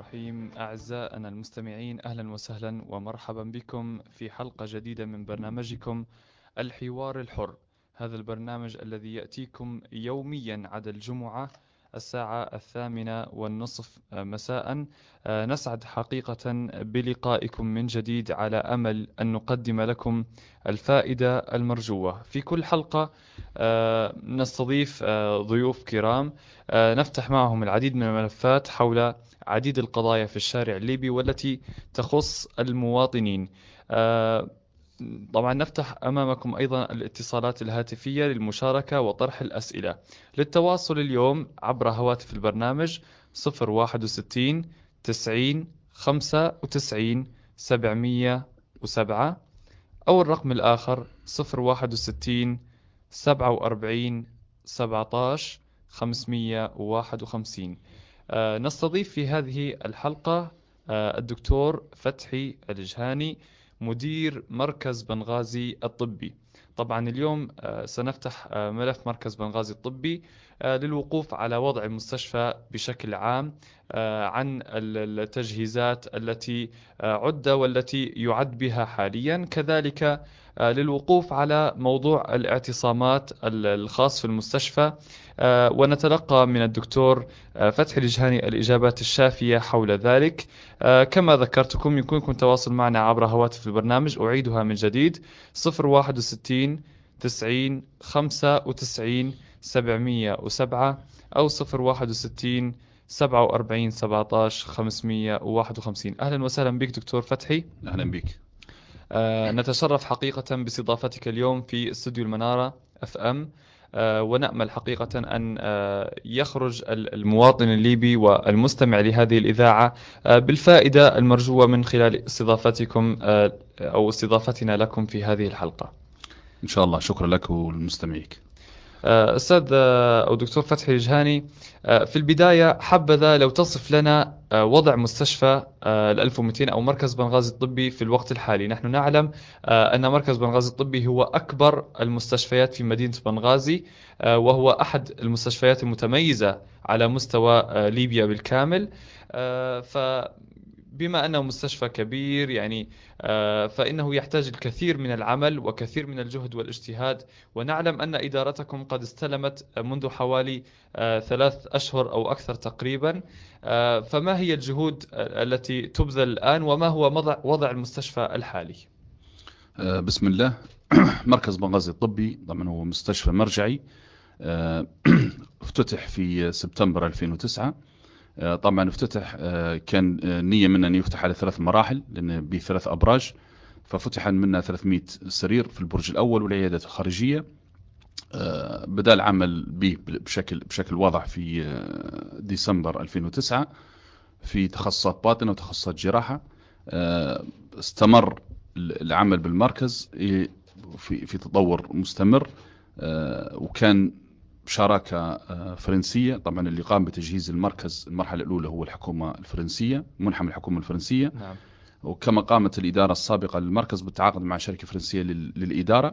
الرحيم. أعزائنا المستمعين، أهلا وسهلا ومرحبا بكم في حلقة جديدة من برنامجكم الحوار الحر. هذا البرنامج الذي يأتيكم يوميا عدا الجمعة الساعة 8:30 مساء. نسعد حقيقة بلقائكم من جديد على أمل أن نقدم لكم الفائدة المرجوة. في كل حلقة نستضيف ضيوف كرام، نفتح معهم العديد من الملفات حول عديد القضايا في الشارع الليبي والتي تخص المواطنين. آه، طبعا نفتح أمامكم أيضا الاتصالات الهاتفية للمشاركة وطرح الأسئلة. للتواصل اليوم عبر هواتف البرنامج 061 90 95 707، أو الرقم الآخر 061 47 17 551. نستضيف في هذه الحلقة الدكتور فتحي الجهاني، مدير مركز بنغازي الطبي. طبعا اليوم سنفتح ملف مركز بنغازي الطبي للوقوف على وضع المستشفى بشكل عام، عن التجهيزات التي عد والتي يعد بها حاليا، كذلك للوقوف على موضوع الاعتصامات الخاص في المستشفى. ونتلقى من الدكتور فتحي الجهاني الإجابات الشافية حول ذلك. كما ذكرتكم يمكنكم التواصل معنا عبر هواتف البرنامج، أعيدها من جديد: 061 90 95 707، أو 061 47 17 551. أهلا وسهلا بك دكتور فتحي. أهلا بك. نتشرف حقيقة باستضافتك اليوم في استوديو المنارة اف ام. ونأمل حقيقة أن يخرج المواطن الليبي والمستمع لهذه الإذاعة بالفائدة المرجوة من خلال استضافتكم أو استضافتنا لكم في هذه الحلقة. إن شاء الله. شكرا لك ولمستمعيك. أستاذ أو دكتور فتحي الجهاني، في البداية حبذا لو تصف لنا وضع مستشفى ال 1200 أو مركز بنغازي الطبي في الوقت الحالي. نحن نعلم أن مركز بنغازي الطبي هو أكبر المستشفيات في مدينة بنغازي، وهو أحد المستشفيات المتميزة على مستوى ليبيا بالكامل. فبما أنه مستشفى كبير يعني فإنه يحتاج الكثير من العمل وكثير من الجهد والاجتهاد. ونعلم أن إدارتكم قد استلمت منذ حوالي 3 أشهر أو أكثر تقريبا. فما هي الجهود التي تبذل الآن، وما هو وضع المستشفى الحالي؟ بسم الله. مركز بنغازي الطبي طبعا هو مستشفى مرجعي، افتتح في سبتمبر 2009. طبعا افتتح، كان نية منه أن يفتح على 3 مراحل، لأن ب3 أبراج. ففتح منها 300 سرير في البرج الأول والعيادات الخارجية. بدأ العمل به بشكل واضح في ديسمبر 2009 في تخصصات باطنة وتخصصات جراحة. استمر العمل بالمركز في تطور مستمر، وكان شراكة فرنسية. طبعا اللي قام بتجهيز المركز المرحلة الأولى هو الحكومة الفرنسية، منحة من الحكومة الفرنسية. نعم. وكما قامت الإدارة السابقة للمركز بالتعاقد مع شركة فرنسية للإدارة.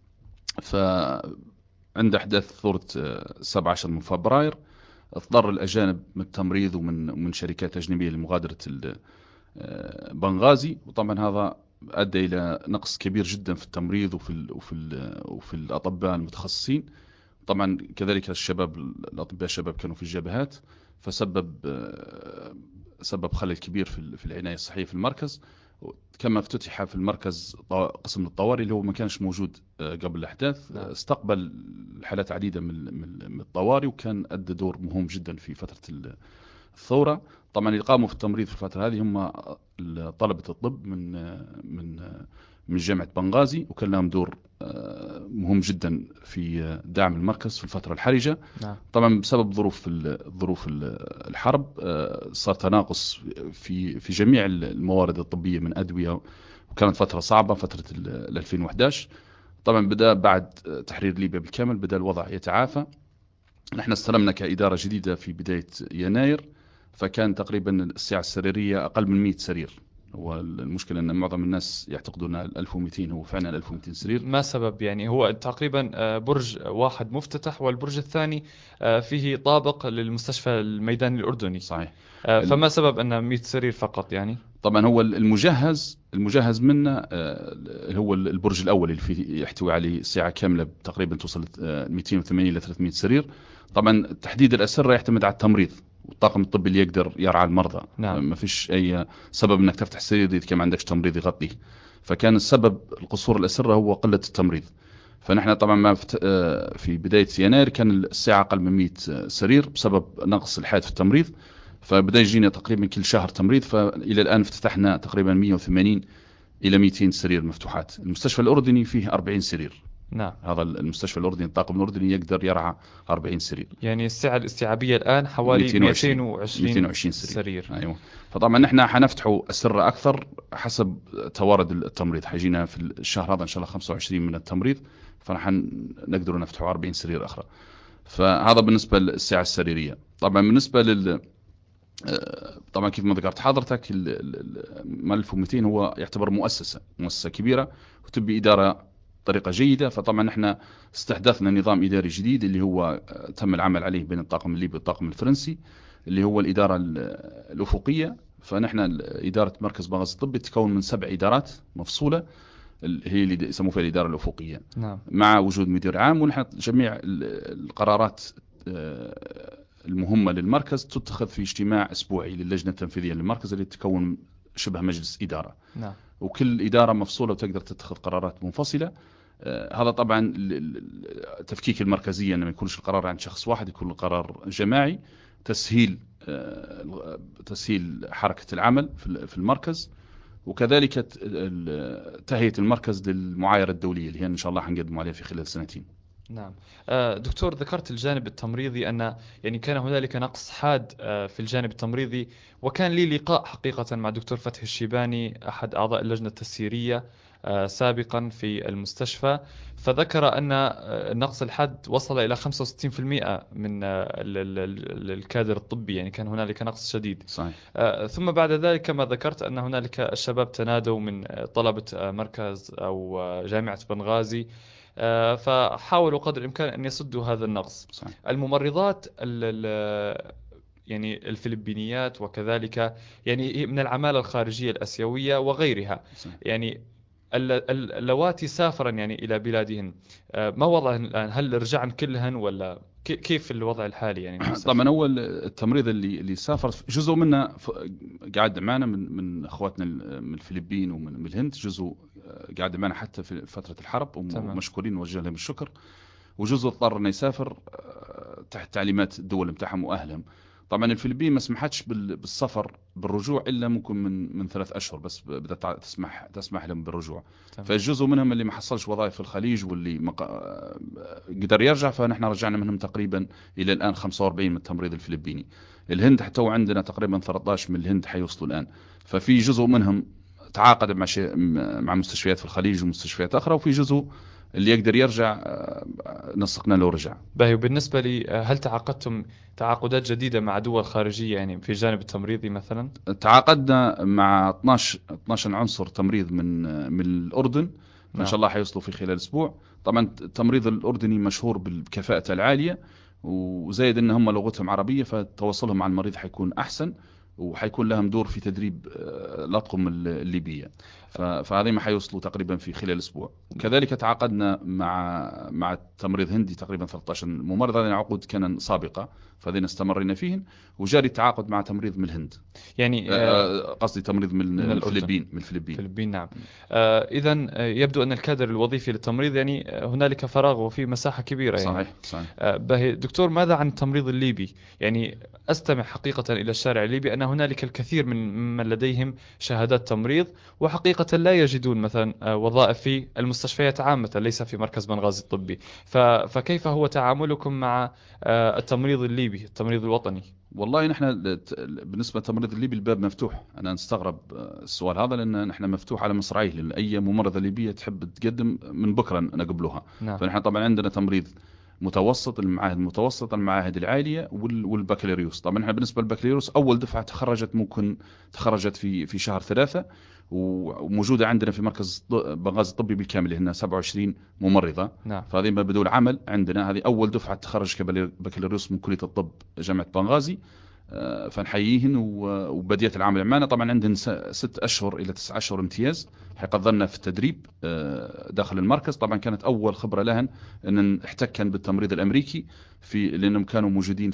فعند أحداث ثورة 17 من فبراير اضطر الأجانب من التمريض ومن شركات أجنبية لمغادرة بنغازي. وطبعا هذا أدى إلى نقص كبير جدا في التمريض وفي الأطباء المتخصصين. طبعا كذلك الأطباء الشباب كانوا في الجبهات، فسبب خلل كبير في العناية الصحية في المركز. كما افتتح في المركز قسم الطوارئ اللي هو ما كانش موجود قبل الأحداث. نعم. استقبل حالات عديدة من الطوارئ، وكان أدى دور مهم جدا في فترة الثورة. طبعا اللي قاموا في التمريض في الفترة هذه هم طلبة الطب من جامعة بنغازي، وكان لهم دور مهم جدا في دعم المركز في الفترة الحرجة. نعم. طبعا بسبب ظروف الحرب صار تناقص في جميع الموارد الطبية من أدوية، وكانت فترة صعبة، فترة 2011. طبعا بدأ بعد تحرير ليبيا بالكامل بدأ الوضع يتعافى. نحن استلمنا كإدارة جديدة في بداية يناير، فكان تقريبا السعة السريرية أقل من 100 سرير. والمشكلة أن معظم الناس يعتقدون 1200 هو فعلا 1200 سرير. ما سبب؟ يعني هو تقريبا برج واحد مفتتح، والبرج الثاني فيه طابق للمستشفى الميداني الأردني. صحيح. فما سبب أنه 100 سرير فقط يعني؟ طبعا هو المجهز منه هو البرج الأول اللي فيه يحتوي عليه سعة كاملة تقريبا توصل 280 إلى 300 سرير. طبعا تحديد الأسرة يعتمد على التمريض والطاقم الطبي اللي يقدر يرعى المرضى. نعم. ما فيش أي سبب أنك تفتح سرير إذا كان ما عندكش تمريض يغطيه. فكان السبب القصور الأسرة هو قلة التمريض. فنحن طبعا ما في بداية يناير كان السعة أقل من 100 سرير بسبب نقص الحاد في التمريض. فبدأ يجينا تقريبا كل شهر تمريض. فإلى الآن افتتحنا تقريبا 180 إلى 200 سرير مفتوحات. المستشفى الأردني فيه 40 سرير. نعم. هذا المستشفى الأردني الطاقم الأردني يقدر يرعى 40 سرير. يعني السعة الاستيعابية الآن حوالي 220 سرير. أيوة. فطبعا نحن حنفتحوا أسرة أكثر حسب توارد التمريض. حيجينا في الشهر هذا إن شاء الله 25 من التمريض، فنحن نقدر نفتحوا 40 سرير أخرى. فهذا بالنسبة للسعة السريرية. طبعا بالنسبة طبعا كيف ما ذكرت حضرتك 1200 هو يعتبر مؤسسة كبيرة وتبي إدارة طريقة جيدة. فطبعا نحن استحدثنا نظام إداري جديد اللي هو تم العمل عليه بين الطاقم الليبي والطاقم الفرنسي، اللي هو الإدارة الأفقية. فنحن إدارة مركز بنغازي الطبي تتكون من 7 إدارات مفصولة، هي اللي يسموها فيها الإدارة الأفقية. نعم. مع وجود مدير عام. ونحن جميع القرارات المهمة للمركز تتخذ في اجتماع أسبوعي للجنة التنفيذية للمركز اللي تكون شبه مجلس إدارة. نعم. وكل إدارة مفصولة وتقدر تتخذ قرارات منفصلة. هذا طبعا تفكيك المركزية، أنه ما يكونش القرار عند شخص واحد، يكون القرار جماعي. تسهيل حركة العمل في المركز، وكذلك تهيئة المركز للمعايرة الدولية اللي هي إن شاء الله حنقدم عليها في خلال 2 سنين. نعم. دكتور، ذكرت الجانب التمريضي أن يعني كان هنالك نقص حاد في الجانب التمريضي، وكان لي لقاء حقيقة مع دكتور فتحي الشيباني أحد أعضاء اللجنة التسييرية سابقا في المستشفى، فذكر أن النقص الحاد وصل إلى 65% من الكادر الطبي، يعني كان هنالك نقص شديد. صحيح. ثم بعد ذلك كما ذكرت أن هنالك الشباب تنادوا من طلبة مركز أو جامعة بنغازي، فحاولوا قدر الإمكان أن يسدوا هذا النقص. صحيح. الممرضات يعني الفلبينيات وكذلك يعني من العمالة الخارجية الأسيوية وغيرها. صحيح. يعني اللواتي سافرن يعني إلى بلادهن، ما وضعهن الآن؟ هل رجعن كلهن ولا كيف الوضع الحالي يعني؟ طبعا أول التمريض اللي سافر جزء منه قاعد معنا من أخواتنا من الفلبين ومن الهند، جزء قاعد معنا حتى في فترة الحرب ومشكورين نوجه لهم الشكر، وجزء اضطر انه يسافر تحت تعليمات الدول بتاعهم واهلهم. طبعا الفلبين ما سمحتش بالسفر بالرجوع الا ممكن من 3 أشهر بس بدأت تسمح لهم بالرجوع. فالجزء منهم اللي ما حصلش وظائف في الخليج واللي قدر يرجع، فنحن رجعنا منهم تقريبا الى الان 45 من التمريض الفلبيني. الهند حتى عندنا تقريبا 13 من الهند حيوصلوا الان. ففي جزء منهم تعاقد مع مستشفيات في الخليج ومستشفيات اخرى، وفي جزء اللي يقدر يرجع نسقنا له رجع. باهي. وبالنسبة لي، هل تعاقدتم تعاقدات جديدة مع دول خارجية يعني في الجانب التمريضي مثلا؟ تعاقدنا مع 12 عنصر تمريض من الأردن، فإن شاء الله حيوصلوا في خلال أسبوع. طبعا التمريض الأردني مشهور بكفاءته العالية، وزايد إن هم لغتهم عربية، فتواصلهم مع المريض حيكون أحسن، وحيكون لهم دور في تدريب الأطقم الليبية. فهذه ما حيوصلوا تقريبا في خلال أسبوع. كذلك تعاقدنا مع التمريض هندي تقريبا 13 ممرض. هذه عقود كان سابقة فهذين استمرينا فيهن، وجاري التعاقد مع تمريض من الهند، يعني قصدي تمريض من الفلبين. نعم. إذن يبدو أن الكادر الوظيفي للتمريض يعني هنالك فراغ وفي مساحة كبيرة يعني. صحيح. دكتور، ماذا عن التمريض الليبي؟ يعني أستمع حقيقة إلى الشارع الليبي أن هنالك الكثير من لديهم شهادات تمريض، وحقيقة لا يجدون مثلا وظائف في المستشفيات عامة، ليس في مركز بنغازي الطبي. فكيف هو تعاملكم مع التمريض الليبي، التمريض الوطني؟ والله نحن بالنسبة للتمريض الليبي الباب مفتوح. أنا نستغرب السؤال هذا، لأن نحن مفتوح على مصراعيه، لأن أي ممرضة ليبية تحب تقدم من بكرة نقبلها. نعم. فنحن طبعا عندنا تمريض متوسط، المعاهد المتوسطة، المعاهد العالية، والبكالوريوس. طبعا احنا بالنسبة للبكالوريوس أول دفعة تخرجت في شهر 3، وموجودة عندنا في مركز بنغازي الطبي بالكامل، هنا 27 ممرضة. نعم. فهذه بدون عمل عندنا، هذه أول دفعة تخرج كبكالوريوس من كلية الطب جامعة بنغازي. فنحييهن، وبديت العمل معنا. طبعا عندنا 6 أشهر إلى 9 أشهر امتياز، حيقضلنا في التدريب داخل المركز. طبعا كانت أول خبرة لهن أن احتكن بالتمريض الأمريكي، لأنهم كانوا موجودين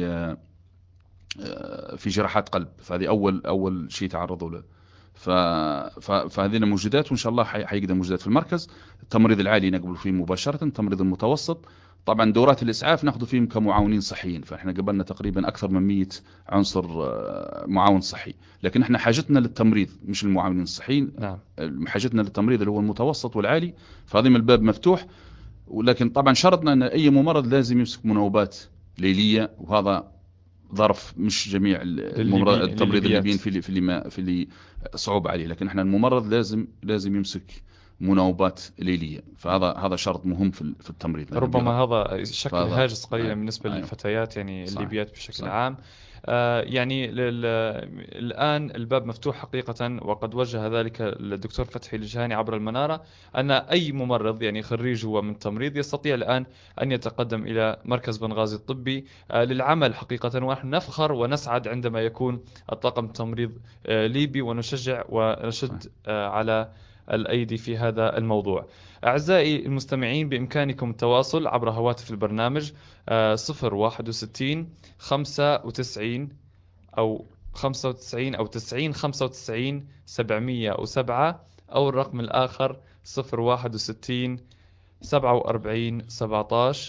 في جراحات قلب، فهذه أول شيء تعرضوا له. فهذه موجودات، وإن شاء الله حيقدم موجودات في المركز. التمريض العالي نقبل فيه مباشرة، التمريض المتوسط طبعا دورات الإسعاف ناخذ فيهم كمعاونين صحيين، فإحنا قبلنا تقريبا أكثر من 100 عنصر معاون صحي. لكن إحنا حاجتنا للتمريض مش المعاونين الصحيين. نعم. حاجتنا للتمريض اللي هو المتوسط والعالي، فهذه من الباب مفتوح. ولكن طبعا شرطنا أن أي ممرض لازم يمسك مناوبات ليلية، وهذا ظرف مش جميع التمريض الليبيين في اللي صعوبة عليه. لكن احنا الممرض لازم يمسك مناوبات ليلية، فهذا شرط مهم في التمريض. ربما هذا شكل هاجس قليلا بالنسبة أيوه. للفتيات يعني الليبيات بشكل صحيح. عام. يعني الآن الباب مفتوح حقيقة، وقد وجه ذلك الدكتور فتحي الجهاني عبر المنارة، أن أي ممرض يعني خريج هو من تمريض يستطيع الآن أن يتقدم إلى مركز بنغازي الطبي للعمل حقيقة. ونحن نفخر ونسعد عندما يكون الطاقم التمريض ليبي، ونشجع ونشد على الأيدي في هذا الموضوع. أعزائي المستمعين، بإمكانكم التواصل عبر هواتف البرنامج 061 95 أو 95 أو 90 95 707، أو الرقم الآخر 061 47 17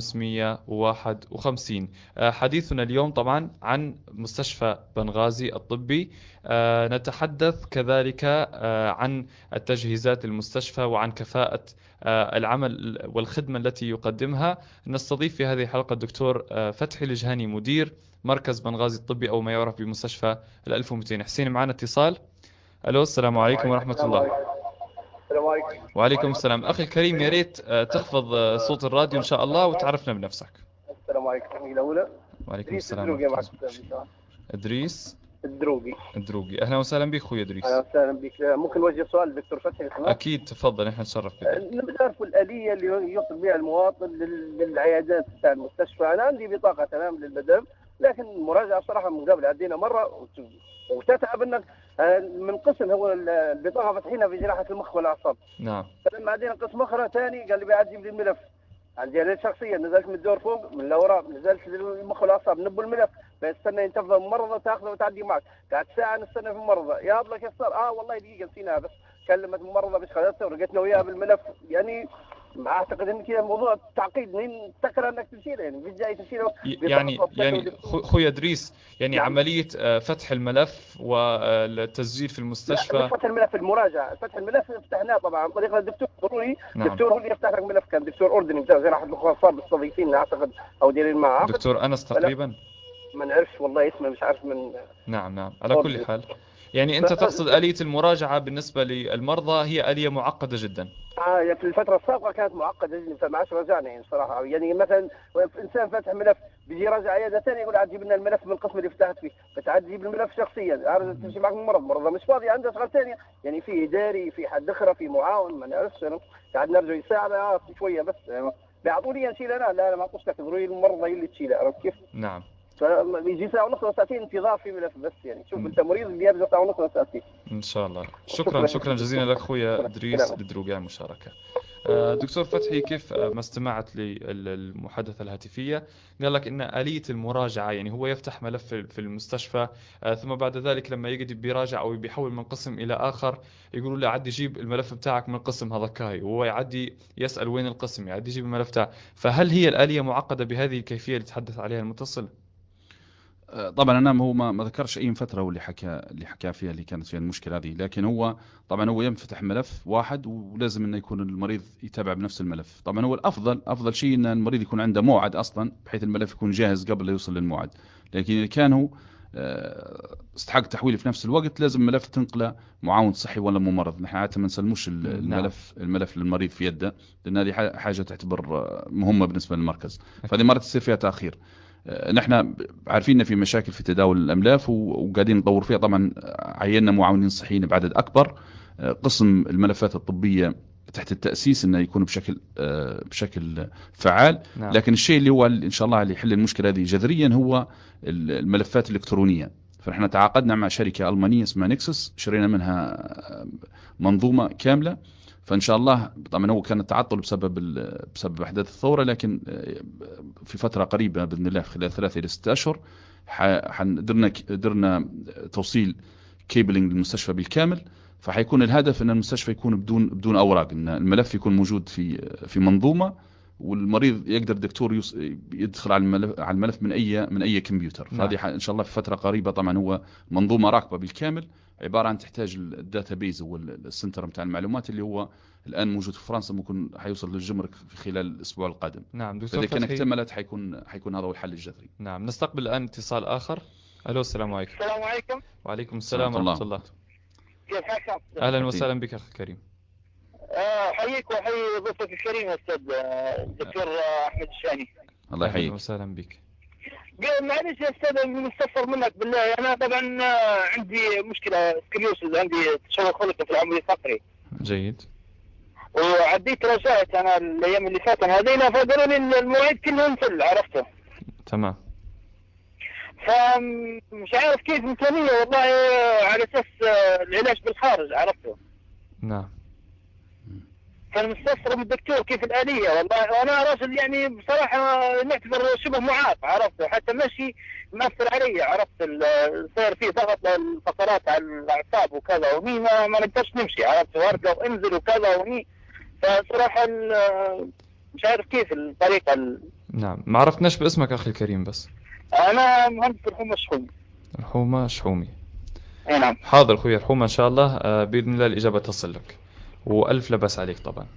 551. حديثنا اليوم طبعا عن مستشفى بنغازي الطبي. نتحدث كذلك عن التجهيزات المستشفى وعن كفاءة العمل والخدمة التي يقدمها. نستضيف في هذه الحلقة الدكتور فتحي الجهاني، مدير مركز بنغازي الطبي، أو ما يعرف بمستشفى 1200. حسين، معنا اتصال. ألو، السلام عليكم ورحمة الله. السلام عليكم. وعليكم السلام. أخي الكريم، يا ريت تخفض صوت الراديو إن شاء الله، وتعرفنا بنفسك. السلام عليكم. الأولى وعليكم إدريس السلام الدروقي ورحمة معك. الله. إدريس الدروقي. أهلا وسهلا بك أخوي أهلا إدريس. وسهلا بك. ممكن نوجه سؤال للدكتور فتحي؟ أكيد، تفضل، نحن نتشرف بذلك. نبي نعرف الآلية اللي يوصل بها المواطن للعيادات تاع المستشفى. أنا عندي بطاقة تمام للبدم، لكن المراجعة صراحة من قبل عدينا مرة وتتعب أنك من قسم، هو البطاقة فاتحينها في جراحة المخ والأعصاب. نعم. فلما عدينا قسم أخرى ثاني قال لي بعد جيب لي الملف. عندي أنا شخصيا نزلت من الدور فوق من الأوراق، نزلت للمخ والأعصاب نبوا الملف، فاستنى ينتفض الممرضة تاخذه وتعدي معك. قعدت ساعة نستنى في الممرضة، يا الله كيف صار؟ والله دقيقة نسيناها، بس كلمت الممرضة باش خذتها ورقتنا وياها بالملف. يعني اعتقد ان كذا الموضوع تعقيد، مين تكره انك تشيله؟ يعني في الجاي تشيله يعني اخوي ادريس، يعني نعم. عمليه فتح الملف والتسجيل في المستشفى. لا، فتح الملف، المراجعه. فتح الملف فتحناه طبعا عن طريق الدكتور ضروري. نعم. الدكتور هو اللي يفتح لك الملف، كان دكتور اردني بتاع جراحه المخ والاعصاب مستضيفين اعتقد، او دايرين معه دكتور انس تقريبا. ما نعرفش والله اسمه، مش عارف من. نعم. على كل حال، يعني انت تقصد آلية المراجعة بالنسبة للمرضى هي آلية معقدة جدا. في الفترة السابقة كانت معقدة جدا، فما عادش رجعنا يعني صراحة. يعني مثلا إنسان فاتح ملف بيجي راجع عيادة ثانية يقول عاد جيب لنا الملف من القسم اللي فتحت فيه، فتعاد تجيب الملف شخصيا، عارف تمشي معك من مرضى مش فاضي عنده شغل ثانية، يعني في إداري، في حد أخرى، في معاون، ما نعرفش أنا. قاعد نرجع يساعد شوية بس، بيعطوا لي نشيل أنا، لا ما أعطوش لك، ضروري الممرضة هي اللي تشيلها، عرفت كيف؟ نعم. فيجي ساعة ونص وساعتين انتظار في ملف بس، يعني شوف انت مريض بيرجع ساعة ونص وساعتين. ان شاء الله. شكرا جزيلا لك اخويا ادريس الدروقي على المشاركة. دكتور فتحي، كيف ما استمعت للمحادثة الهاتفية؟ قال لك ان آلية المراجعة يعني هو يفتح ملف في المستشفى، ثم بعد ذلك لما يجي بيراجع او بيحول من قسم الى اخر يقولوا له عدي جيب الملف بتاعك من القسم هذا كاي، وهو يعدي يسأل وين القسم، يعدي يجيب الملف بتاعه. فهل هي الآلية معقدة بهذه الكيفية اللي تحدث عليها المتصل؟ طبعا انا هو ما ذكرش اي فتره واللي حكى فيها اللي كانت فيها المشكله هذه. لكن هو طبعا هو ينفتح ملف واحد، ولازم انه يكون المريض يتابع بنفس الملف. طبعا هو افضل شيء ان المريض يكون عنده موعد اصلا، بحيث الملف يكون جاهز قبل لا يوصل للموعد. لكن اذا كان هو استحق تحويله في نفس الوقت، لازم ملف تنقله معاون صحي ولا ممرض. نحن عادة ما نسلموش الملف للمريض في يده، لأن هذه حاجة تعتبر مهمة بالنسبة للمركز، فهذه مرات تصير فيها تأخير. نحن عارفين في مشاكل في تداول الأملاف وقاعدين نطور فيها. طبعا عيننا معاونين صحيين بعدد أكبر. قسم الملفات الطبية تحت التأسيس انه يكون بشكل فعال. لكن الشيء اللي هو ان شاء الله اللي يحل المشكلة هذه جذريا هو الملفات الإلكترونية. فنحن تعاقدنا مع شركة ألمانية اسمها نيكسس، شرينا منها منظومة كاملة. فإن شاء الله طبعا هو كان التعطل بسبب أحداث الثورة، لكن في فترة قريبة بإذن الله خلال 3 إلى 6 أشهر قدرنا توصيل كيبلينج للمستشفى بالكامل. فحيكون الهدف أن المستشفى يكون بدون أوراق، أن الملف يكون موجود في منظومة، والمريض يقدر الدكتور يدخل على الملف من أي كمبيوتر. فهذه إن شاء الله في فترة قريبة. طبعا هو منظومة راكبة بالكامل، عبارة عن تحتاج الداتابيز والسنتر متاع المعلومات اللي هو الآن موجود في فرنسا، ممكن حيوصل للجمرك في خلال الأسبوع القادم. نعم دكتور فإذا كان اكتملت حيكون هذا هو الحل الجذري. نعم نستقبل الآن اتصال آخر. ألو السلام عليكم. السلام عليكم. وعليكم السلام ورحمة الله. كيف حالك؟ أهلا وسهلا بك أخي الكريم. حييك وحيي ضيفك الكريم أستاذ الدكتور أحمد الشاني. الله يحييك. أهلا وسهلا بك. معلش يا أستاذ مستفسر منك بالله. أنا طبعا عندي مشكلة سكليوسز، عندي تشوه خلقي في العمود الفقري. جيد. وعديت رجعت أنا الأيام اللي فاتت هذين، فقالوا لي المواعيد كلهم فل، عرفته. تمام. فمش عارف كيف إمكانية والله على أساس العلاج بالخارج، عرفته. نعم. فالمستفسر من الدكتور كيف الآلية. والله أنا راجل يعني بصراحة نعتبر شبه معاق، عرفته، حتى ماشي مأثر علي، عرفت صار فيه ضغط الفقرات على الأعصاب وكذا، ومي ما نقدرش نمشي، عرفت، وارجع وانزل وكذا ومي. فصراحة مش عارف كيف الطريقة. نعم ما عرفناش باسمك أخي الكريم بس. أنا مهندس الحومة الشحومي. الحومة شحومي. نعم. حاضر أخوي الحومة إن شاء الله بإذن الله الإجابة تصل لك، وألف لا بأس عليك طبعا.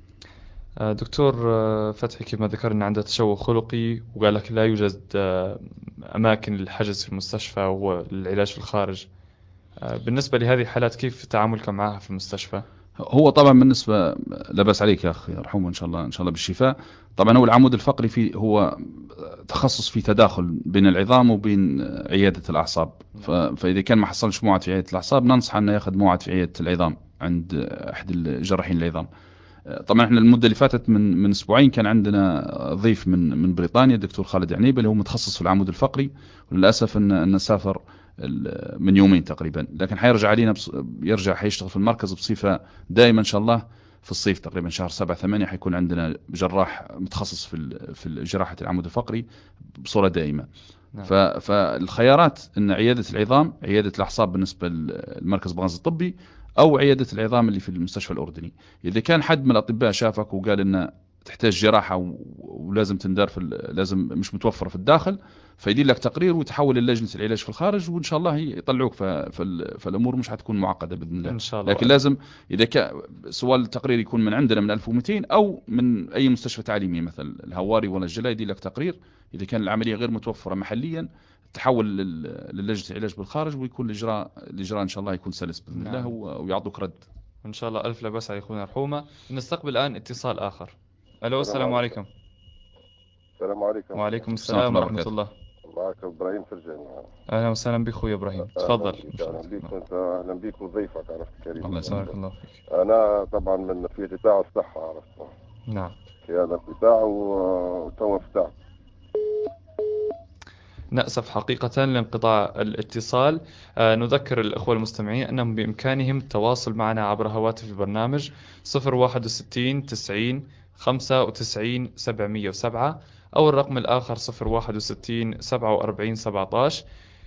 دكتور فتحي كما ذكرنا عنده تشوه خلقي، وقال لك لا يوجد أماكن للحجز في المستشفى والعلاج في الخارج. بالنسبة لهذه الحالات كيف تعاملكم معها في المستشفى؟ هو طبعا بالنسبة لا بأس عليك يا أخي يرحمه إن شاء الله بالشفاء. طبعا هو العمود الفقري هو تخصص في تداخل بين العظام وبين عيادة الأعصاب. فإذا كان ما حصلش موعد في عيادة الأعصاب ننصح أنه يأخذ موعد في عيادة العظام عند أحد الجراحين العظام. طبعا احنا المدة اللي فاتت من أسبوعين كان عندنا ضيف من بريطانيا الدكتور خالد عنيبة اللي هو متخصص في العمود الفقري، وللأسف أن سافر من يومين تقريبا، لكن حيرجع علينا حيشتغل في المركز بصفة دائما إن شاء الله. في الصيف تقريبا شهر 7-8 حيكون عندنا جراح متخصص في جراحة العمود الفقري بصورة دائمة. فالخيارات أن عيادة العظام، عيادة الأعصاب بالنسبة للمركز بنغازي الطبي، أو عيادة العظام اللي في المستشفى الأردني. إذا كان حد من الأطباء شافك وقال إنه تحتاج جراحة ولازم تندار لازم مش متوفرة في الداخل، فيدير لك تقرير وتحول للجنة العلاج في الخارج، وإن شاء الله يطلعوك. فالأمور مش هتكون معقدة بإذن الله إن شاء الله. لكن لازم إذا كان سؤال التقرير يكون من عندنا من 1200 أو من أي مستشفى تعليمي مثل الهواري ولا الجلاء، يدير لك تقرير. إذا كان العملية غير متوفرة محليا تحول للجنة العلاج بالخارج، ويكون الإجراء إن شاء الله يكون سلس بإذن الله، ويعطوك رد إن شاء الله. ألف لا بأس على أخونا الحومة. نستقبل الآن اتصال آخر. ألو السلام عليكم. السلام عليكم. وعليكم السلام ورحمة الله. معك إبراهيم فرجاني. أهلا وسهلا بك أخوي إبراهيم، تفضل. أهلا بك وضيفك عرفت كريم. الله يسلمك. الله فيك. أنا طبعا من في قطاع الصحة، عرفت. نعم. في هذا القطاع وتو فتح. نأسف حقيقة لانقطاع الاتصال. نذكر الأخوة المستمعين أنهم بإمكانهم التواصل معنا عبر هواتف البرنامج 061 90 95 707 أو الرقم الآخر 061 47 17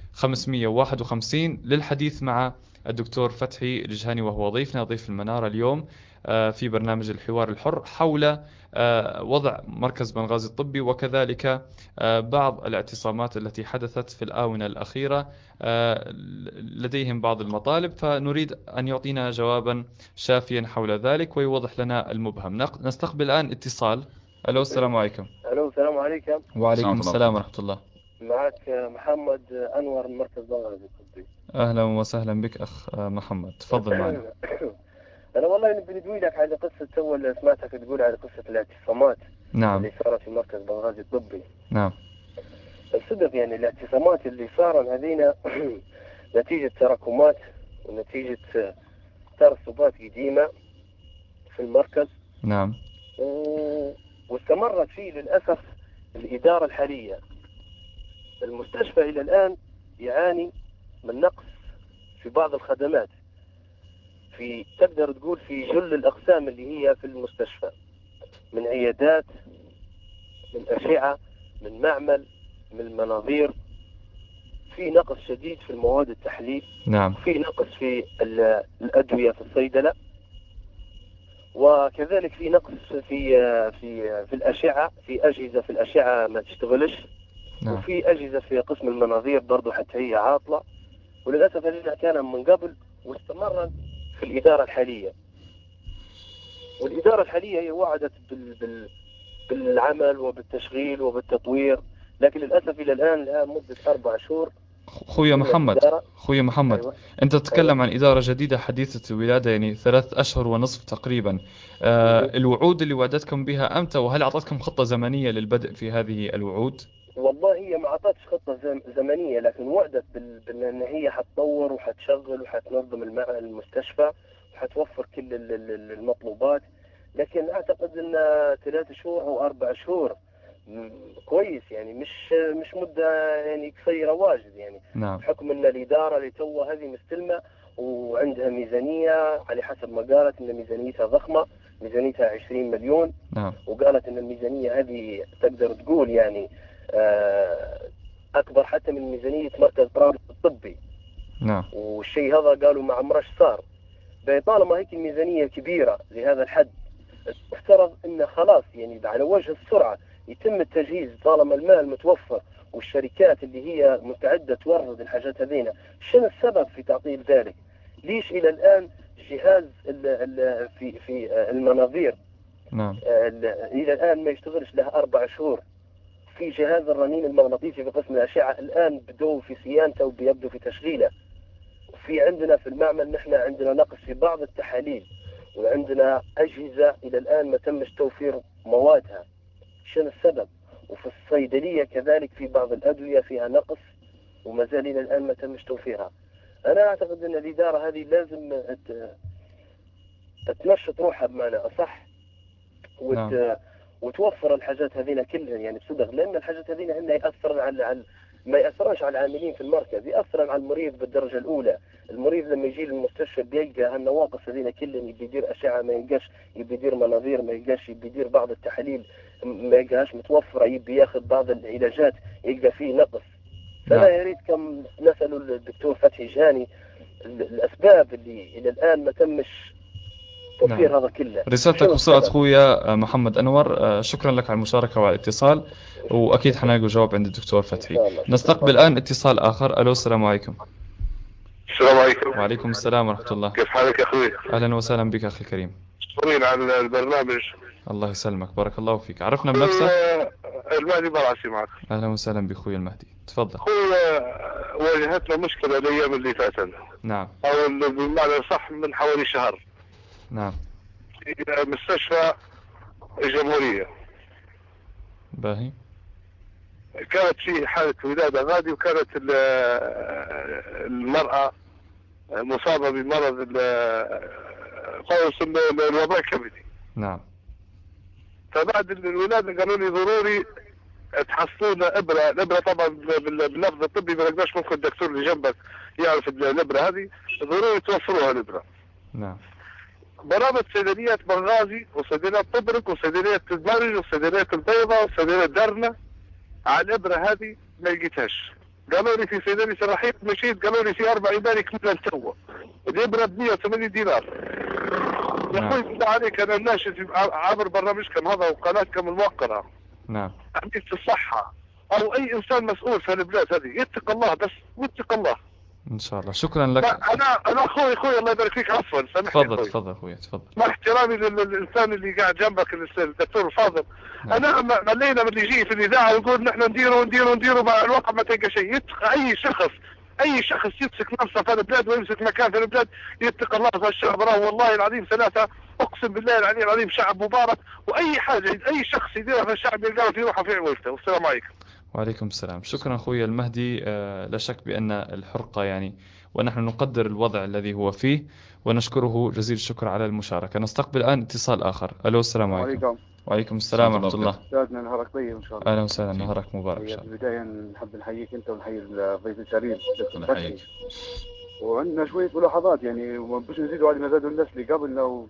551 للحديث مع الدكتور فتحي الجهاني، وهو ضيفنا ضيف المنارة اليوم في برنامج الحوار الحر حول وضع مركز بنغازي الطبي، وكذلك بعض الاعتصامات التي حدثت في الآونة الأخيرة. لديهم بعض المطالب، فنريد أن يعطينا جوابا شافيا حول ذلك ويوضح لنا المبهم. نستقبل الآن اتصال. ألو السلام عليكم. الو السلام عليكم. وعليكم السلام ورحمة الله. معك محمد أنور من مركز بنغازي الطبي. أهلا وسهلا بك أخ محمد، تفضل معنا. أنا والله نبي ندوي لك على قصة اللي سمعتك تقول على قصة الاعتصامات نعم اللي صارت في مركز بنغازي الطبي. نعم الصدق يعني الاعتصامات اللي صارت هذينا نتيجة تراكمات ونتيجة ترسبات قديمة في المركز. نعم واستمرت فيه للأسف الإدارة الحالية. المستشفى إلى الآن يعاني من نقص في بعض الخدمات، في تقدر تقول في جل الأقسام اللي هي في المستشفى، من عيادات، من أشعة، من معمل، من المناظير. في نقص شديد في المواد التحليل. نعم في نقص في الأدوية في الصيدلة، وكذلك في نقص في الأشعة، في أجهزة في الأشعة ما تشتغلش. نعم وفي أجهزة في قسم المناظير برضو حتى هي عاطلة. وللأسف هذا كان من قبل واستمر في الإدارة الحالية. والإدارة الحالية هي وعدت بالعمل وبالتشغيل وبالتطوير، لكن للأسف إلى الآن لها مدة 4 شهور. خويا محمد أيوة. أنت تتكلم أيوة. عن إدارة جديدة حديثة الولادة، يعني 3 أشهر ونصف تقريبا. الوعود اللي وعدتكم بها أمتى؟ وهل أعطتكم خطة زمنية للبدء في هذه الوعود؟ والله هي ما أعطتش خطة زمنية، لكن وعدت بأن هي حتطور وحتشغل وحتنظم المستشفى وحتوفر كل المطلوبات. لكن أعتقد أن 3 شهور أو 4 شهور كويس، يعني مش مدة يعني قصيرة واجد يعني. نعم بحكم أن الإدارة اللي توها هذه مستلمة وعندها ميزانية على حسب ما قالت أن ميزانيتها ضخمة، ميزانيتها 20 مليون. نعم وقالت أن الميزانية هذه تقدر تقول يعني أكبر حتى من ميزانية مركز برامج الطبي. نعم والشيء هذا قالوا ما عمرش صار. طالما هيك الميزانية كبيرة لهذا الحد، افترض أنه خلاص يعني على وجه السرعة يتم التجهيز طالما المال متوفر والشركات اللي هي مستعدة تورد الحاجات هذينا. شنو السبب في تعطيل ذلك؟ ليش إلى الآن جهاز في المناظير نعم إلى الآن ما يشتغلش له 4 شهور؟ في جهاز الرنين المغناطيسي في قسم الأشعة الآن بدوا في صيانته وبيبدوا في تشغيله. في عندنا في المعمل نحن عندنا نقص في بعض التحاليل، وعندنا أجهزة إلى الآن ما تمش توفير موادها. شنو السبب؟ وفي الصيدلية كذلك في بعض الأدوية فيها نقص وما زال إلى الآن ما تمش توفيرها. أنا أعتقد أن الإدارة هذه لازم تنشط روحها بمعنى أصح نعم وتوفر الحاجات هذينا كلها يعني بصدق، لأن الحاجات هذينا هنا يأثر ما يأثرش على العاملين في المركز، يأثر على المريض بالدرجة الأولى. المريض لما يجي للمستشفى بيلقى هالنواقص هذينا كلها، يبي يدير أشعة ما يلقاش، يبي يدير مناظير ما يلقاش، يبي يدير بعض التحاليل ما يلقاهاش متوفرة، يبي ياخذ بعض العلاجات يلقى فيه نقص. فأنا نعم. يا ريت كم نسألوا الدكتور فتحي جاني الأسباب اللي إلى الآن ما تمش توفير هذا كله. رسالتك وصلت خويا محمد أنور، شكرا لك على المشاركة وعلى الاتصال، وأكيد حنلاقي جواب عند الدكتور فتحي. نستقبل الآن اتصال آخر. ألو السلام عليكم. السلام عليكم. وعليكم السلام ورحمة الله. كيف حالك يا أخوي؟ أهلا وسهلا بك أخي الكريم. شكرا على البرنامج. الله يسلمك، بارك الله فيك. عرفنا بنفسك؟ المهدي برعسي معك. أهلا وسهلا بخوي المهدي، تفضل. أخوي واجهتنا مشكلة الأيام اللي فاتت. نعم. أو بالمعنى صح من حوالي شهر. نعم. في مستشفى الجمهورية. باهي. كانت في حالة ولادة غادي، وكانت المرأة مصابة بمرض قوس الوباء الكبدي. نعم. فبعد الولادة قالوا لي ضروري تحصلوا لنا إبرة. الإبرة طبعا باللفظ الطبي ما نقدرش، ممكن الدكتور اللي جنبك يعرف الإبرة هذه، ضروري توفروها الإبرة. نعم. برامج صيدليات بنغازي وصيدليات طبرق وصيدليات الدرج وصيدليات البيضاء وصيدليات درنا على الإبرة هذه ما لقيتهاش. قالوا لي في صيدلية الرحيق مشيت قالوا لي في 4 عبالي كلها توا الإبرة ب 180 دينار. يا أخوي بالله عليك أنا ناشد عبر برنامجكم هذا وقناتكم الموقرة. نعم. عندك في الصحة أو أي إنسان مسؤول في البلاد هذه يتق الله، بس يتق الله إن شاء الله. شكرا لك. انا اخوي الله يبارك فيك، عفوا سامحني. تفضل أخوي تفضل. مع احترامي للانسان اللي قاعد جنبك الدكتور الفاضل. انا ملينا من اللي يجي في الاذاعه ويقول نحن نديروا مع الواقع ما تلقى شيء. اي شخص يمسك نفسه في البلاد ويمسك مكان في البلاد يتقي الله في الشعب. والله العظيم ثلاثه اقسم بالله العلي العظيم شعب مبارك، واي حاجه اي شخص يديرها في الشعب يلقاه في روحه في عويلته. والسلام عليكم. وعليكم السلام. شكرا أخوي المهدي. لا شك بأن الحرقة يعني ونحن نقدر الوضع الذي هو فيه ونشكره جزيل الشكر على المشاركة. نستقبل الآن اتصال آخر. ألو السلام عليكم. وعليكم السلام ورحمة الله. أستاذنا نهارك طيب إن شاء الله. أهلا وسهلا، نهارك مبارك إن شاء الله. بداية نحب نحييك أنت ونحيي الضيف الكريم الله يحييك. وعندنا شوية ملاحظات يعني باش نزيدوا على ما زادوا الناس اللي قبلنا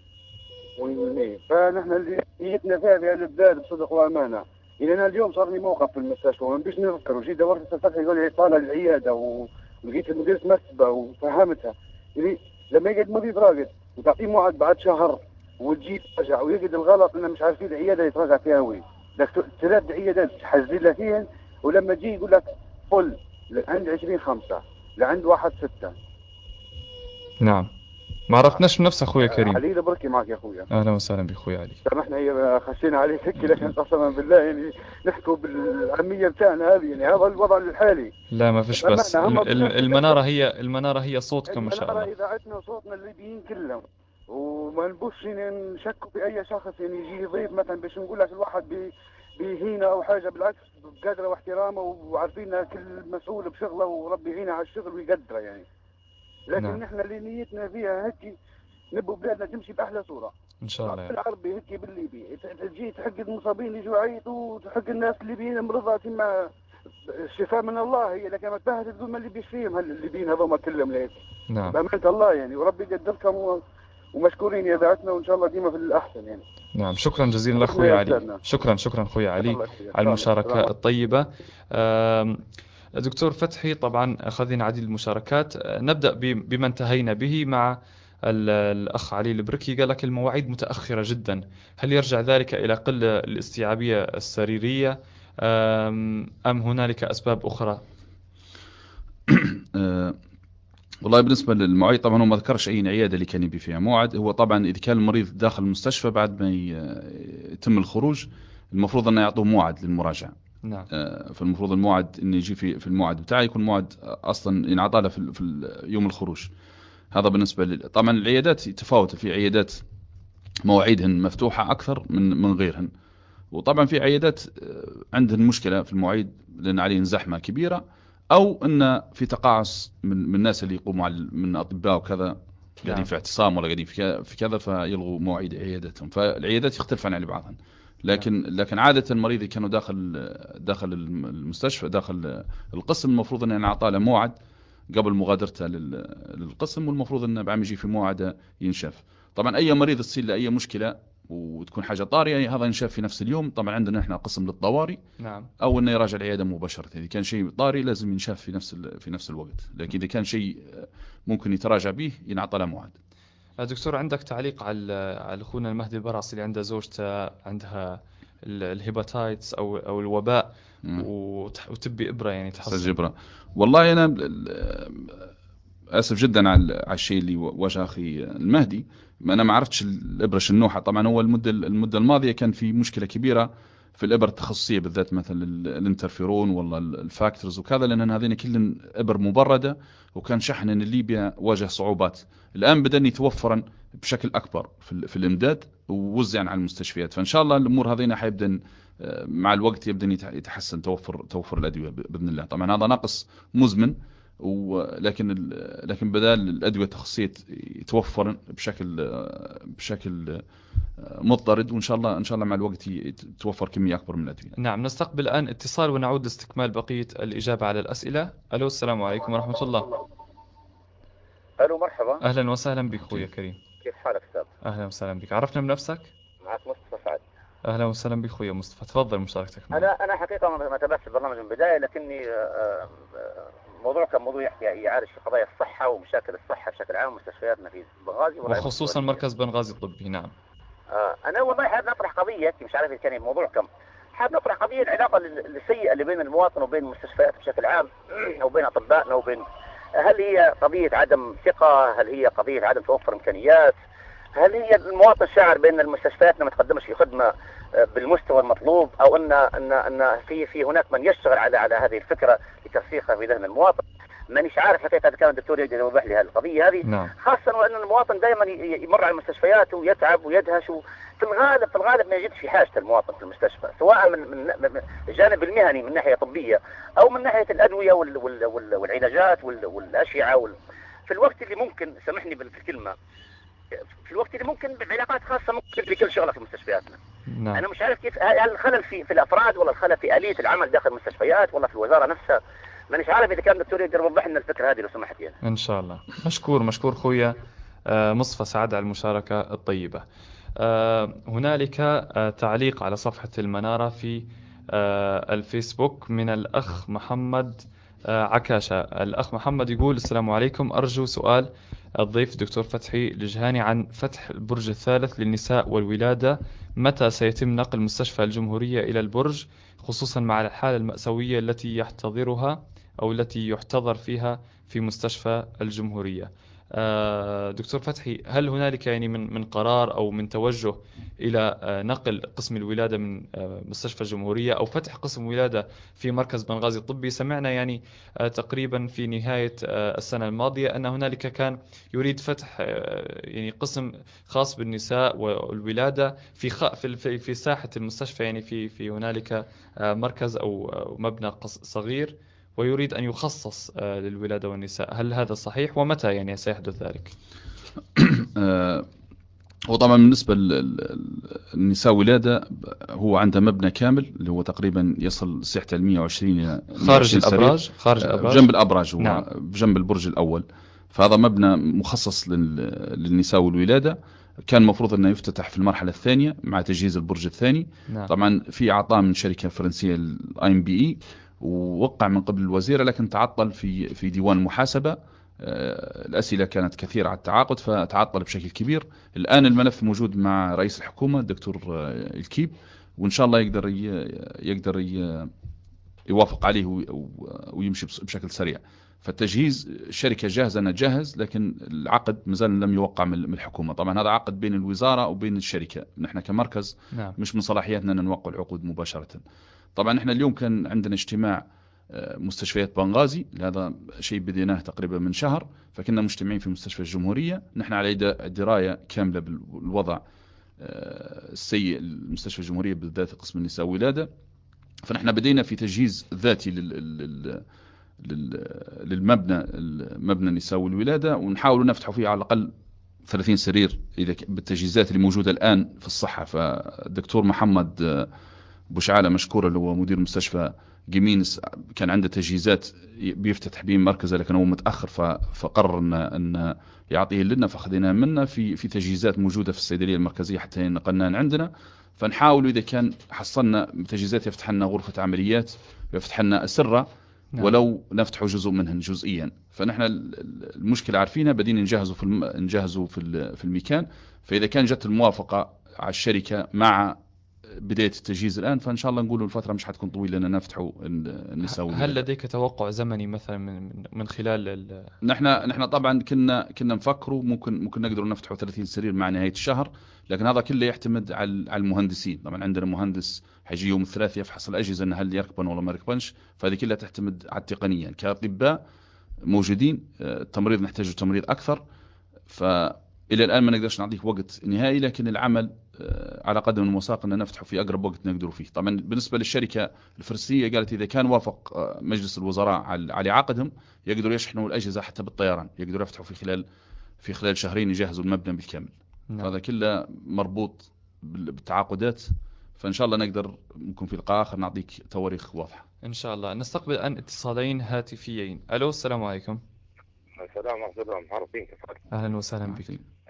فنحن اللي نيتنا فيها في البلاد بصدق وأمانة. يعني أنا اليوم صار لي موقف في المستشفى وما بيش نذكر، وجيت دورت فتحي يقول لي طالع العيادة ولقيت المديرة مكتبة وفهمتها. يعني لما يقعد مريض راقد وتعطيه موعد بعد شهر وتجي ترجع ويقعد الغلط إنه مش عارفين العيادة يتراجع فيها وين. لك 3 عيادات تحجز له فيهن، ولما تجي يقول لك فل عند 20/5 لعند 1/6. نعم، ما عرفناش من نفس أخوي كريم. علي بركي معك يا أخويا. أهلا وسهلا بأخوي علي. سامحنا هي خشينا عليك هيك، لكن قسما بالله يعني نحكوا بالعامية بتاعنا هذه، يعني هذا الوضع الحالي. لا ما فيش، بس المنارة هي صوتكم إن شاء الله. المنارة إذاعتنا وصوتنا الليبيين كلهم، وما نبوش نشكوا في أي شخص يعني يجي يضيف مثلا باش نقول لك الواحد بيهينا أو حاجة، بالعكس بقدره واحترامه وعارفين كل مسؤول بشغله وربي يعينه على الشغل ويقدره يعني. لكن نحن اللي نيتنا فيها هيك نبوا بلادنا تمشي بأحلى صورة إن شاء الله. بالعربي هيك بالليبي تجي تحق المصابين يجوا يعيطوا وتحق الناس الليبيين مرضى كما الشفاء من الله هي، لكن ما تبهت تقول ما اللي بيشفيهم الليبيين هذوما كلهم ليك. نعم. بأمانة الله يعني، وربي يقدركم ومشكورين يا ذاتنا وإن شاء الله ديما في الأحسن يعني. نعم، شكرا جزيلا لك أخوي علي. شكرا أخوي علي على المشاركة الطيبة. دكتور فتحي، طبعا أخذنا عديد المشاركات. نبدأ بما انتهينا به مع الأخ علي البركي. قال لك المواعيد متأخرة جدا، هل يرجع ذلك إلى قلة الاستيعابية السريرية أم هنالك أسباب أخرى؟ والله بالنسبة للمواعيد طبعا هو ما ذكرش أي عيادة اللي كان يبي فيها موعد. هو طبعا إذا كان المريض داخل المستشفى بعد ما يتم الخروج المفروض أنه يعطوه موعد للمراجعة. نعم. فالمفروض الموعد إنه يجي في الموعد بتاعه يكون موعد أصلا ينعطى له في يوم الخروج. هذا بالنسبة طبعا العيادات تفاوت، في عيادات مواعيدهن مفتوحة أكثر من غيرهن، وطبعا في عيادات عندهن مشكلة في المواعيد لأن عليهن زحمة كبيرة، أو أن في تقاعس من الناس اللي يقوموا من أطباء وكذا قاعدين في اعتصام ولا قاعدين في كذا فيلغوا مواعيد عيادتهم. فالعيادات يختلف عن بعضها. لكن عادة المريض اللي كانوا داخل المستشفى داخل القسم المفروض أن ينعطى له موعد قبل مغادرته للقسم، والمفروض أنه بعد يجي في موعده ينشف. طبعا أي مريض تصير له أي مشكلة وتكون حاجة طارئة هذا ينشف في نفس اليوم. طبعا عندنا احنا قسم للطوارئ. نعم. أو أنه يراجع العيادة مباشرة. إذا كان شيء طارئ لازم ينشف في نفس الوقت، لكن إذا كان شيء ممكن يتراجع به ينعطى له موعد. دكتور، عندك تعليق على أخونا المهدي البرعصي اللي عنده زوجته عندها الهيباتايتس أو الوباء وتبي إبرة يعني تحصل إبرة؟ والله أنا أسف جدا على الشيء اللي واجه أخي المهدي. أنا ما عرفتش الإبرة شنوحة. طبعا هو المدة الماضية كان في مشكلة كبيرة في الإبر التخصصية بالذات مثلا الانترفيرون والله الفاكتورز وكذا، لأن هذين كلن إبر مبردة وكان شحن إن ليبيا واجه صعوبات. الآن بدأ يتوفرا بشكل أكبر في الإمداد ووزع على المستشفيات. فإن شاء الله الأمور هذين حيبدأ مع الوقت يبدأ يتحسن توفر الأدوية بإذن الله. طبعا هذا نقص مزمن، لكن بدل الأدوية التخصصية يتوفر بشكل مضطرد، وإن شاء الله مع الوقت يتوفر كمية أكبر من الأدوية. نعم. نستقبل الآن اتصال ونعود لاستكمال بقية الإجابة على الأسئلة. ألو السلام عليكم ورحمة الله. ألو مرحبا. أهلا وسهلا بك أخوي كريم. كيف حالك أستاذ؟ أهلا وسهلا بك. عرفنا بنفسك؟ معك مصطفى سعد. أهلا وسهلا بك أخوي مصطفى، تفضل مشاركتك معنا. أنا حقيقة ما تابعت البرنامج من البداية، لكني موضوع كان موضوع يعالج في قضايا الصحة ومشاكل الصحة بشكل عام مستشفياتنا في بنغازي وخصوصا مركز بنغازي الطبي. نعم. أنا والله حاب نطرح قضية، مش عارف إذا كان الموضوع كم، حاب نطرح قضية العلاقة السيئة اللي بين المواطن وبين المستشفيات بشكل عام وبين أطبائنا وبين هل هي قضية عدم ثقة؟ هل هي قضية عدم توفر إمكانيات؟ هل هي المواطن شاعر بأن المستشفيات ما تقدمش في خدمة بالمستوى المطلوب، أو أن في هناك من يشتغل على هذه الفكرة لترسيخها في ذهن المواطن؟ مانيش عارف حقيقة إذا كان الدكتور يقدر يوضح لي هذه القضية هذه. نعم. خاصة وأن المواطن دائما يمر على المستشفيات ويتعب ويدهش، في الغالب ما يجدش في حاجة المواطن في المستشفى، سواء من الجانب المهني من ناحية طبية أو من ناحية الأدوية والعلاجات والأشعة في الوقت اللي ممكن، سامحني بالكلمة، في الوقت اللي ممكن بعلاقات خاصة ممكن بكل شغلة في مستشفياتنا. نعم. أنا مش عارف كيف، هل الخلل في الأفراد، ولا الخلل في آلية العمل داخل المستشفيات، ولا في الوزارة نفسها؟ مانيش عارف. إذا كان الدكتور يقدر يوضح لنا الفكرة هذه لو سمحت يعني. إن شاء الله. مشكور خويا مصطفى سعد على المشاركة الطيبة. هنالك تعليق على صفحة المنارة في الفيسبوك من الأخ محمد عكاشة. الأخ محمد يقول: السلام عليكم، أرجو سؤال الضيف دكتور فتحي الجهاني عن فتح البرج الثالث للنساء والولادة. متى سيتم نقل مستشفى الجمهورية إلى البرج، خصوصا مع الحالة المأساوية التي يحتضرها أو التي يحتضر فيها في مستشفى الجمهورية؟ دكتور فتحي، هل هنالك يعني من قرار أو من توجه إلى نقل قسم الولادة من مستشفى الجمهورية أو فتح قسم ولادة في مركز بنغازي الطبي؟ سمعنا يعني تقريبا في نهاية السنة الماضية أن هنالك كان يريد فتح يعني قسم خاص بالنساء والولادة في ساحة المستشفى، يعني في هنالك مركز أو مبنى صغير، ويريد أن يخصص للولادة والنساء. هل هذا صحيح؟ ومتى يعني سيحدث ذلك؟ وطبعا بالنسبة للنساء ولادة، هو عنده مبنى كامل اللي هو تقريبا يصل سعته 120 خارج الأبراج، جنب الأبراج، هو نعم. بجنب البرج الأول. فهذا مبنى مخصص للنساء والولادة، كان مفروض أنه يفتتح في المرحلة الثانية مع تجهيز البرج الثاني. نعم. طبعا في عطاء من شركة فرنسية IMBE، ووقع من قبل الوزير، لكن تعطل في ديوان المحاسبة. الأسئلة كانت كثيرة على التعاقد فتعطل بشكل كبير. الآن الملف موجود مع رئيس الحكومة الدكتور الكيب، وإن شاء الله يقدر يوافق عليه ويمشي بشكل سريع. فالتجهيز الشركة جاهزة، أنا جاهز، لكن العقد مازال لم يوقع من الحكومة. طبعا هذا عقد بين الوزارة وبين الشركة، نحن كمركز نعم. مش من صلاحياتنا أن نوقع العقود مباشرة. طبعا احنا اليوم كان عندنا اجتماع مستشفيات بنغازي، هذا شيء بديناه تقريبا من شهر، فكنا مجتمعين في مستشفى الجمهورية. نحن على دراية كاملة بالوضع السيء المستشفى الجمهورية بالذات قسم النساء والولادة. فنحن بدينا في تجهيز ذاتي للمبنى النساء والولادة، ونحاول نفتحه فيه على الأقل 30 سرير إذا بالتجهيزات اللي موجودة الآن في الصحة. فالدكتور محمد بوشعالة مشكور، اللي هو مدير مستشفى جيمينس، كان عنده تجهيزات بيفتتح بيه مركزه، لكن هو متأخر فقرر أن يعطيه لنا، فأخذنا منه في تجهيزات موجودة في الصيدلية المركزية حتى نقلنا عندنا. فنحاول إذا كان حصلنا تجهيزات يفتح لنا غرفة عمليات، يفتح لنا أسرة، نعم. ولو نفتح جزء منهن جزئيا. فنحن المشكلة عارفينها، بدين نجهزه في المكان. فإذا كان جت الموافقة على الشركة مع بداية التجهيز الآن، فإن شاء الله نقول الفترة مش حتكون طويلة لأننا نفتحوا النساء والولادة. هل لديك توقع زمني مثلا من خلال نحن طبعا كنا نفكروا ممكن نقدر نفتحوا 30 سرير مع نهاية الشهر، لكن هذا كله يعتمد على المهندسين. طبعا عندنا مهندس حيجي يوم الثلاث يفحص الأجهزة أن هل يركبن ولا ما يركبنش، فهذه كلها تعتمد على التقنية. كأطباء موجودين، التمريض نحتاج تمريض أكثر، فإلى الآن ما نقدرش نعطيك وقت نهائي، لكن العمل على قدم وساق أن نفتحه في أقرب وقت نقدر فيه. طبعا بالنسبة للشركة الفرنسية قالت إذا كان وافق مجلس الوزراء على عقدهم، يقدروا يشحنوا الأجهزة حتى بالطيران، يقدروا يفتحوا في خلال شهرين يجهزوا المبنى بالكامل. نعم. هذا كله مربوط بالتعاقدات، فإن شاء الله نقدر ممكن في لقاء آخر نعطيك تواريخ واضحة إن شاء الله. نستقبل الآن اتصالين هاتفيين. ألو، السلام عليكم. السلام ورحمة الله، معروفين كيف حالك؟ أهلا وسهلا بك.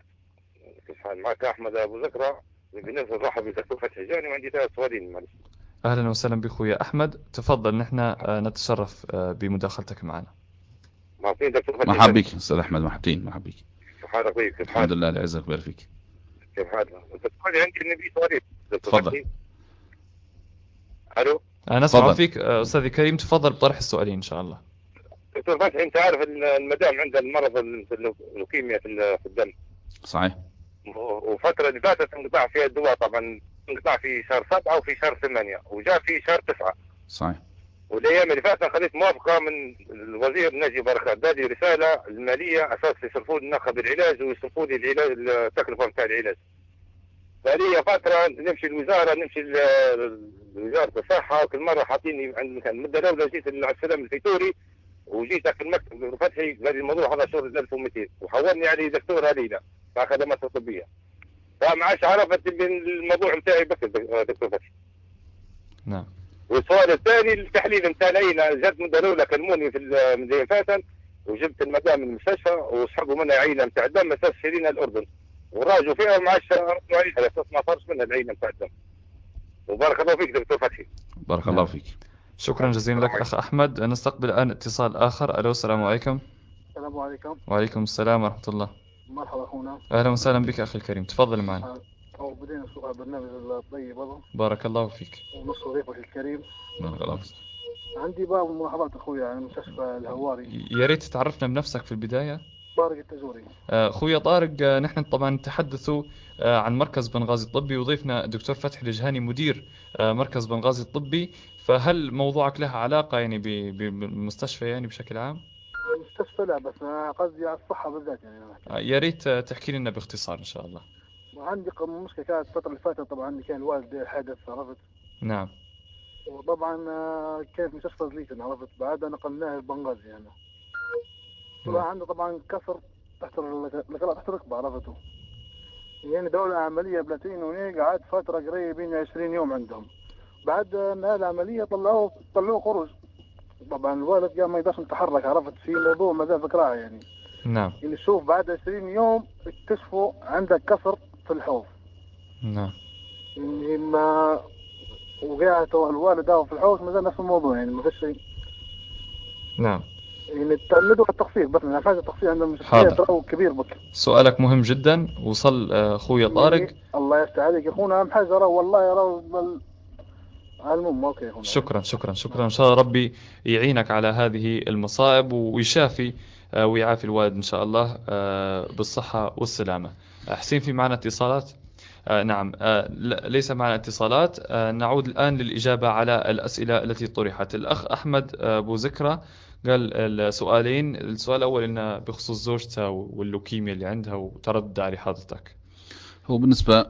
كيف حال؟ معك أحمد أبو زكرة. بالنسبة لصاحب الدكتور فتحي الجهاني، وعندي 3 سؤالين معلش. أهلا وسهلا بخويا أحمد، تفضل، نحن نتشرف بمداخلتك معنا. معروفين دكتور فتحي. مرحبا بك أستاذ أحمد، مرحبتين، مرحبا بك. كيف حالك طيب؟ كيف حالك؟ الحمد لله، العزك بارك فيك. كيف حالك؟ عندي النبي سؤالين. تفضل. ألو. أنا أسمع فيك أستاذي كريم، تفضل بطرح السؤالين إن شاء الله. دكتور فتحي انت عارف المدام عندها المرض اللوكيميا في الدم. صحيح. وفترة اللي فاتت انقطاع فيها الدواء، طبعا انقطاع في شهر 7 وفي شهر 8 وجاء في شهر 9. صحيح. والايام اللي فاتت اخذت موافقة من الوزير ناجي بركات، دادي رسالة المالية اساس يصرفوا لنا ناخذ العلاج ويصرفوا لي العلاج التكلفة بتاع العلاج. فهي فترة نمشي الوزارة نمشي وزارة الصحة، وكل مرة حاطيني عند مكان مدة لولا جيت على السلام الفيتوري وجيت في المكتب دكتور فتحي قال لي الموضوع هذا شهر 1200 وحولني عليه دكتور هليلة مع خدمات طبية. فما عادش عرفت الموضوع بتاعي بس دكتور فتحي. نعم. والسؤال الثاني التحليل نتاع العينة جات مدة لولا كلموني في المدينة فاتن وجبت المدام من المستشفى وسحبوا منها عينة نتاع الدم اساس شيرينها الأردن وراجوا فيها وما عادش ردوا عليها على اساس ما صارش منها العينة نتاع الدم. وبارك الله فيك دكتور فتحي. بارك الله فيك. شكرا جزيلا لك أخ أحمد. نستقبل الآن اتصال آخر. ألو السلام عليكم. السلام عليكم. وعليكم السلام ورحمة الله. مرحبا أخونا. أهلا وسهلا بك أخي الكريم، تفضل معنا. بدينا نشوف برنامج الطيب هذا. بارك الله فيك. ونص ضيفك الكريم. بارك الله فيك. عندي بعض الملاحظات أخويا عن مستشفى الهواري. يا ريت تعرفنا بنفسك في البداية. طارق التزوري. أخويا طارق، نحن طبعا تحدثوا عن مركز بنغازي الطبي وضيفنا الدكتور فتحي الجهاني مدير مركز بنغازي الطبي، فهل موضوعك له علاقة يعني بالمستشفى يعني بشكل عام؟ المستشفى لا، بس أنا قصدي على الصحة بالذات يعني. يا ريت تحكي لنا باختصار إن شاء الله. عندي مشكلة كانت الفترة اللي فاتت، طبعا عندي كان الوالد حادث عرفت. نعم. وطبعا كان في مستشفى زليتن عرفت، بعدها نقلناه لبنغازي يعني. طلع عنده طبعا كسر تحت الركبة عرفته. يعني دولة عملية بلاتين وهيك قعد فترة قريبين 20 يوم عندهم. بعد ما العملية طلعوه خروج. طبعا الوالد قام ما يقدرش يتحرك عرفت، في موضوع ما ذا فكرة يعني. نعم. يعني شوف بعد 20 يوم اكتشفوا عندك كسر في الحوض. نعم. يعني ما وقعت الوالد في الحوض ما زال نفس الموضوع يعني ما فيش شيء. نعم. يعني ندوا التخفيض بس من حاجة التخفيض عندهم مشكلة كبير بك. سؤالك مهم جدا وصل أخويا طارق. يعني الله يفتح عليك يا أخونا، أهم حاجة والله المهم اوكي هنا. شكرا ان شاء الله ربي يعينك على هذه المصائب ويشافي ويعافي الوالد ان شاء الله بالصحة والسلامة. حسين في معنا اتصالات؟ نعم. ليس معنا اتصالات. نعود الآن للإجابة على الأسئلة التي طرحت. الأخ أحمد أبو ذكرى قال السؤالين. السؤال الأول إنه بخصوص زوجته واللوكيميا اللي عندها وتردد على حضرتك. هو بالنسبة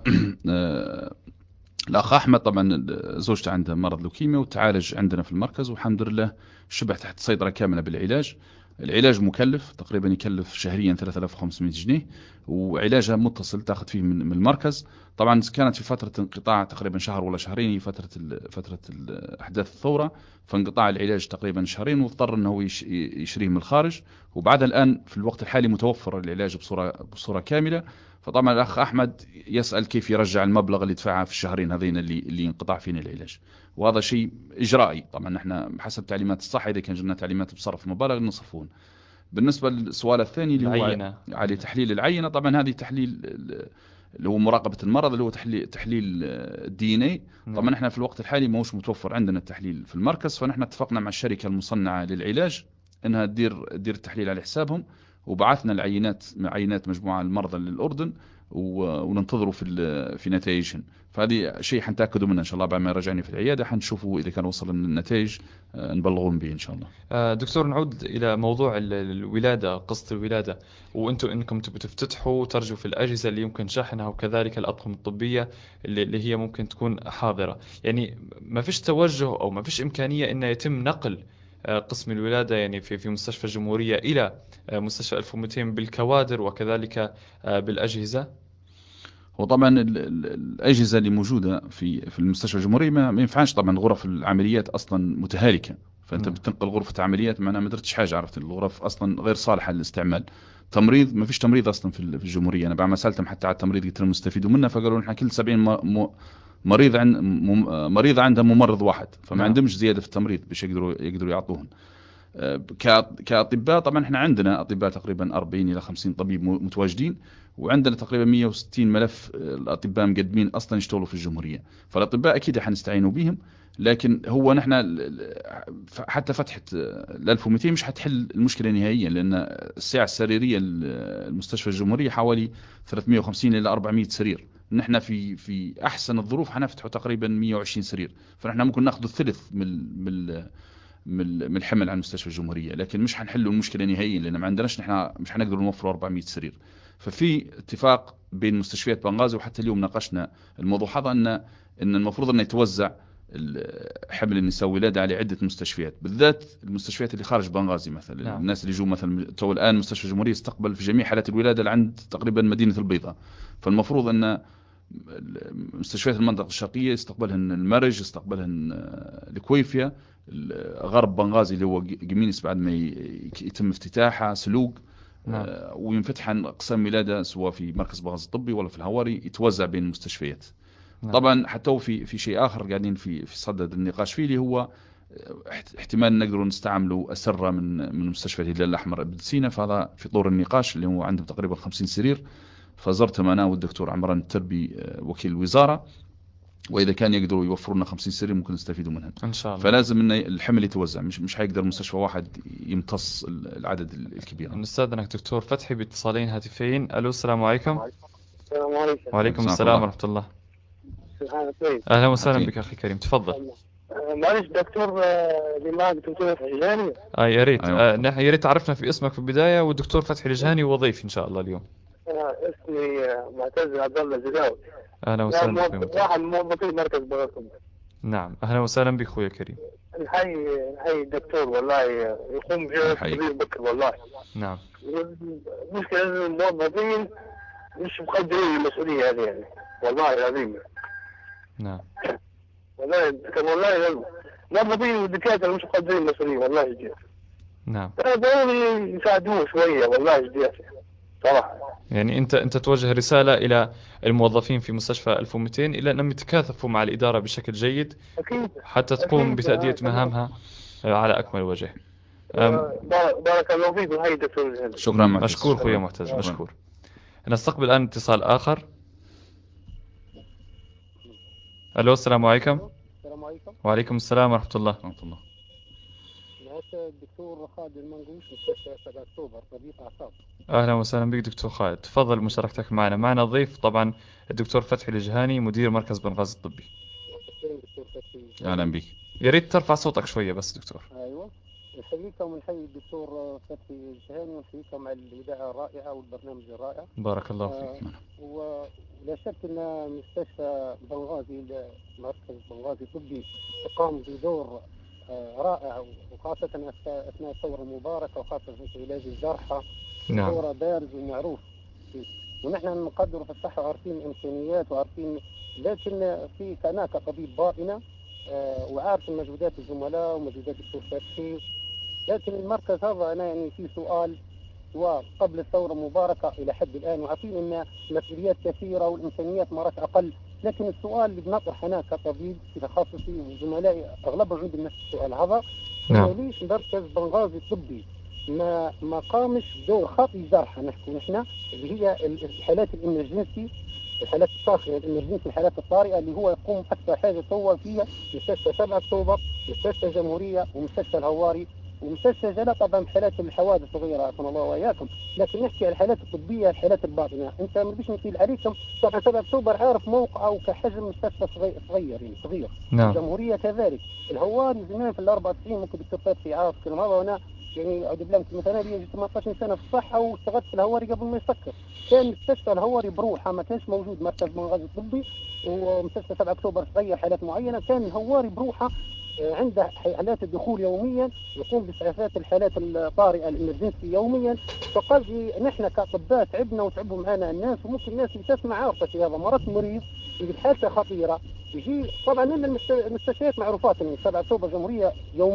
الأخ أحمد طبعا زوجته عندها مرض لوكيميا وتعالج عندنا في المركز والحمد لله شبه تحت سيطرة كاملة بالعلاج. العلاج مكلف تقريبا يكلف شهريا 3500 جنيه وعلاجها متصل تاخذ فيه من المركز. طبعا كانت في فترة انقطاع تقريبا شهر ولا شهرين، فترة أحداث الثورة، فانقطاع العلاج تقريبا شهرين واضطر أنه يشريه من الخارج. وبعد الآن في الوقت الحالي متوفر العلاج بصورة كاملة. فطبعا الأخ أحمد يسأل كيف يرجع المبلغ اللي دفعه في الشهرين هذين اللي انقطع فينا العلاج، وهذا شيء إجرائي. طبعا احنا بحسب تعليمات الصحة إذا كان جلنا تعليمات بصرف مبالغ نصرفون. بالنسبة للسؤال الثاني اللي هو على تحليل العينة، طبعا هذه تحليل اللي هو مراقبة المرض اللي هو تحليل الدي ان اي. طبعا احنا في الوقت الحالي موش متوفر عندنا التحليل في المركز، فنحن اتفقنا مع الشركة المصنعة للعلاج انها تدير التحليل على حسابهم، وبعثنا عينات مجموعة المرضى للأردن وننتظروا في نتائجهم. فهذه شيء حنتأكدوا منه إن شاء الله بعد ما رجعني في العيادة، حنشوفوا إذا كان وصل من النتائج نبلغون به إن شاء الله. دكتور نعود إلى موضوع الولادة، قصة الولادة، إنكم تفتتحوا وترجوا في الأجهزة اللي يمكن شحنها وكذلك الأطقم الطبية اللي هي ممكن تكون حاضرة. يعني ما فيش توجه أو ما فيش إمكانية إنه يتم نقل قسم الولادة يعني في مستشفى الجمهورية إلى مستشفى 1200 بالكوادر وكذلك بالأجهزة؟ وطبعا الأجهزة اللي موجودة في المستشفى الجمهورية ما ينفعش. طبعا غرف العمليات أصلا متهالكة، فأنت بتنقل غرفة عمليات معناها ما درتش حاجة. عرفت الغرف أصلا غير صالحة للاستعمال. تمريض ما فيش تمريض أصلا في الجمهورية. أنا بعد ما سألتهم حتى على التمريض قلت لهم مستفيدوا منه، فقالوا نحن كل 70 مريض عندهم ممرض واحد، فما عندهمش زيادة في التمريض باش يقدروا يعطوهم. كأطباء طبعا احنا عندنا أطباء تقريبا 40 إلى 50 طبيب متواجدين، وعندنا تقريبا 160 ملف الأطباء مقدمين أصلا يشتغلوا في الجمهورية. فالأطباء أكيد حنستعينوا بهم، لكن هو نحن حتى فتحة ال 1200 مش حتحل المشكلة نهائيا، لأن السعة السريرية المستشفى الجمهورية حوالي 350 إلى 400 سرير. نحن في أحسن الظروف حنفتحوا تقريبا 120 سرير، فنحن ممكن ناخذ الثلث من الحمل عن مستشفى الجمهورية، لكن مش حنحلوا المشكلة نهائيا، لأن ما عندناش نحن مش حنقدر نوفر 400 سرير. ففي اتفاق بين مستشفيات بنغازي، وحتى اليوم ناقشنا الموضوع هذا أن المفروض أن يتوزع حمل النساء والولادة على عدة مستشفيات، بالذات المستشفيات اللي خارج بنغازي. مثلا نعم. الناس اللي جو مثلا تو الآن مستشفى الجمهورية استقبل في جميع حالات الولادة اللي عند تقريبا مدينة البيضاء، فالمفروض أن مستشفيات المنطقة الشرقية يستقبلهن المرج، يستقبلهن الكويفية، غرب بنغازي اللي هو قمينس بعد ما يتم افتتاحها سلوق. نعم. وينفتح عن أقسام ولادة سواء في مركز بنغازي الطبي ولا في الهواري، يتوزع بين المستشفيات. نعم. طبعا حتى في شيء آخر قاعدين في صدد النقاش فيه، اللي هو احتمال نقدر نستعملوا أسرة من مستشفى الهلال الأحمر ابن سينا، فهذا في طور النقاش اللي هو عندهم تقريبا 50 سرير. فزرتهم أنا والدكتور عمران التربي وكيل الوزارة، وإذا كان يقدروا يوفروا لنا 50 سرير ممكن نستفيدوا منهم إن شاء الله. فلازم إن الحمل يتوزع، مش حيقدر مستشفى واحد يمتص العدد الكبير. نستأذنك دكتور فتحي باتصالين هاتفين. ألو السلام عليكم. السلام عليكم. وعليكم السلام ورحمة الله. أهلا وسهلا بك أخي كريم، تفضل. معلش دكتور، اللي معك دكتور الجهاني. يا ريت. أيوة. يا ريت تعرفنا في اسمك في البداية، والدكتور فتحي الجهاني وظيف إن شاء الله اليوم. اسمي معتز عبد الله الزداوي. أهلا وسهلا بك. واحد من موظفين مركز بغاكم. نعم، أهلا وسهلا بك أخوي الكريم. نحيي الدكتور والله، يقوم بجهد كبير بكر والله. نعم. المشكلة إن الموظفين مش مقدرين المسؤولية هذه يعني، والله العظيم. نعم. والله الموظفين والدكاترة مش مقدرين المسؤولية والله جديد. نعم. ضروري يساعدوه شوية والله جديد صراحة. يعني أنت توجه رسالة إلى الموظفين في مستشفى 1200 إلى أنهم يتكاثفوا مع الإدارة بشكل جيد أكيد. حتى تقوم بتأدية مهامها على أكمل وجه. بارك الله فيك وهي دكتور. شكرا معتز. مشكور خويا معتز، مشكور. نستقبل الآن اتصال آخر. ألو السلام عليكم. السلام عليكم. وعليكم السلام ورحمة الله. معك الدكتور خالد المنقوش، مستشفى 7 أكتوبر، طبيب أعصاب. أهلا وسهلا بك دكتور خالد، تفضل مشاركتك معنا ضيف طبعا الدكتور فتحي الجهاني مدير مركز بنغازي الطبي. أهلا بك. يا ريت ترفع صوتك شوية بس دكتور. أيوة، نحييكم ونحيي الدكتور فتحي الجهاني ونحييكم على الإذاعة الرائعة والبرنامج الرائع. بارك الله فيك. ولا شك أن مستشفى بنغازي مركز بنغازي الطبي قام بدور رائع، وخاصة أثناء الثورة المباركة، وخاصة في علاج الجرحى. نعم. دور بارز ومعروف، ونحن نقدر في الصحة وعارفين الإمكانيات وعارفين، لكن في كأنا كطبيب باطنة وعارف مجهودات الزملاء ومجهودات الدكتور فتحي، لكن المركز هذا أنا يعني في سؤال. وقبل الثورة المباركة إلى حد الآن وعارفين أن مسؤوليات كثيرة والإمكانيات مرات أقل، لكن السؤال اللي بنطرح هنا كطبيب في تخصصي وزملائي أغلبهم عندهم نفس السؤال هذا. نعم. ليش مركز بنغازي الطبي ما قامش بدور خطي جرحى نحكي نحن، اللي هي الحالات الإمرجنسي، الحالات الصاخرة الإمرجنسي، الحالات الطارئة، اللي هو يقوم أكثر حاجة تطور فيها مستشفى 7 أكتوبر، مستشفى الجمهورية، ومستشفى الهواري، ومستشفى جلال. طبعا بحالات الحوادث الصغيرة عافانا الله وإياكم، لكن نحكي على الحالات الطبية، الحالات الباطنة. أنت ما بديش نطيل عليكم، طبعا 7 أكتوبر عارف موقعه كحجم مستشفى صغير يعني صغير. نعم. الجمهورية كذلك، الهواري زمان في ال94 ممكن دكتور في عارف كلام هذا، وأنا يعني عود بلامك مثلا لي 18 سنة في الصحة واشتغلت في الهواري قبل ما يسكر. كان مستشفى الهواري بروحه، ما كانش موجود مركز بنغازي الطبي، ومستشفى 7 أكتوبر صغير حالات معينة. كان الهواري بروحه عنده حالات الدخول يوميا، يقوم بإسعافات الحالات الطارئة الإمرجنسي يوميا. فقال لي نحن كأطباء تعبنا وتعبوا معنا الناس، وممكن الناس اللي تسمع عارفة في هذا، مرات مريض يجي حالته خطيرة يجي. طبعا لنا المستشفيات معروفات من 7 أكتوبر جمهورية يوميا،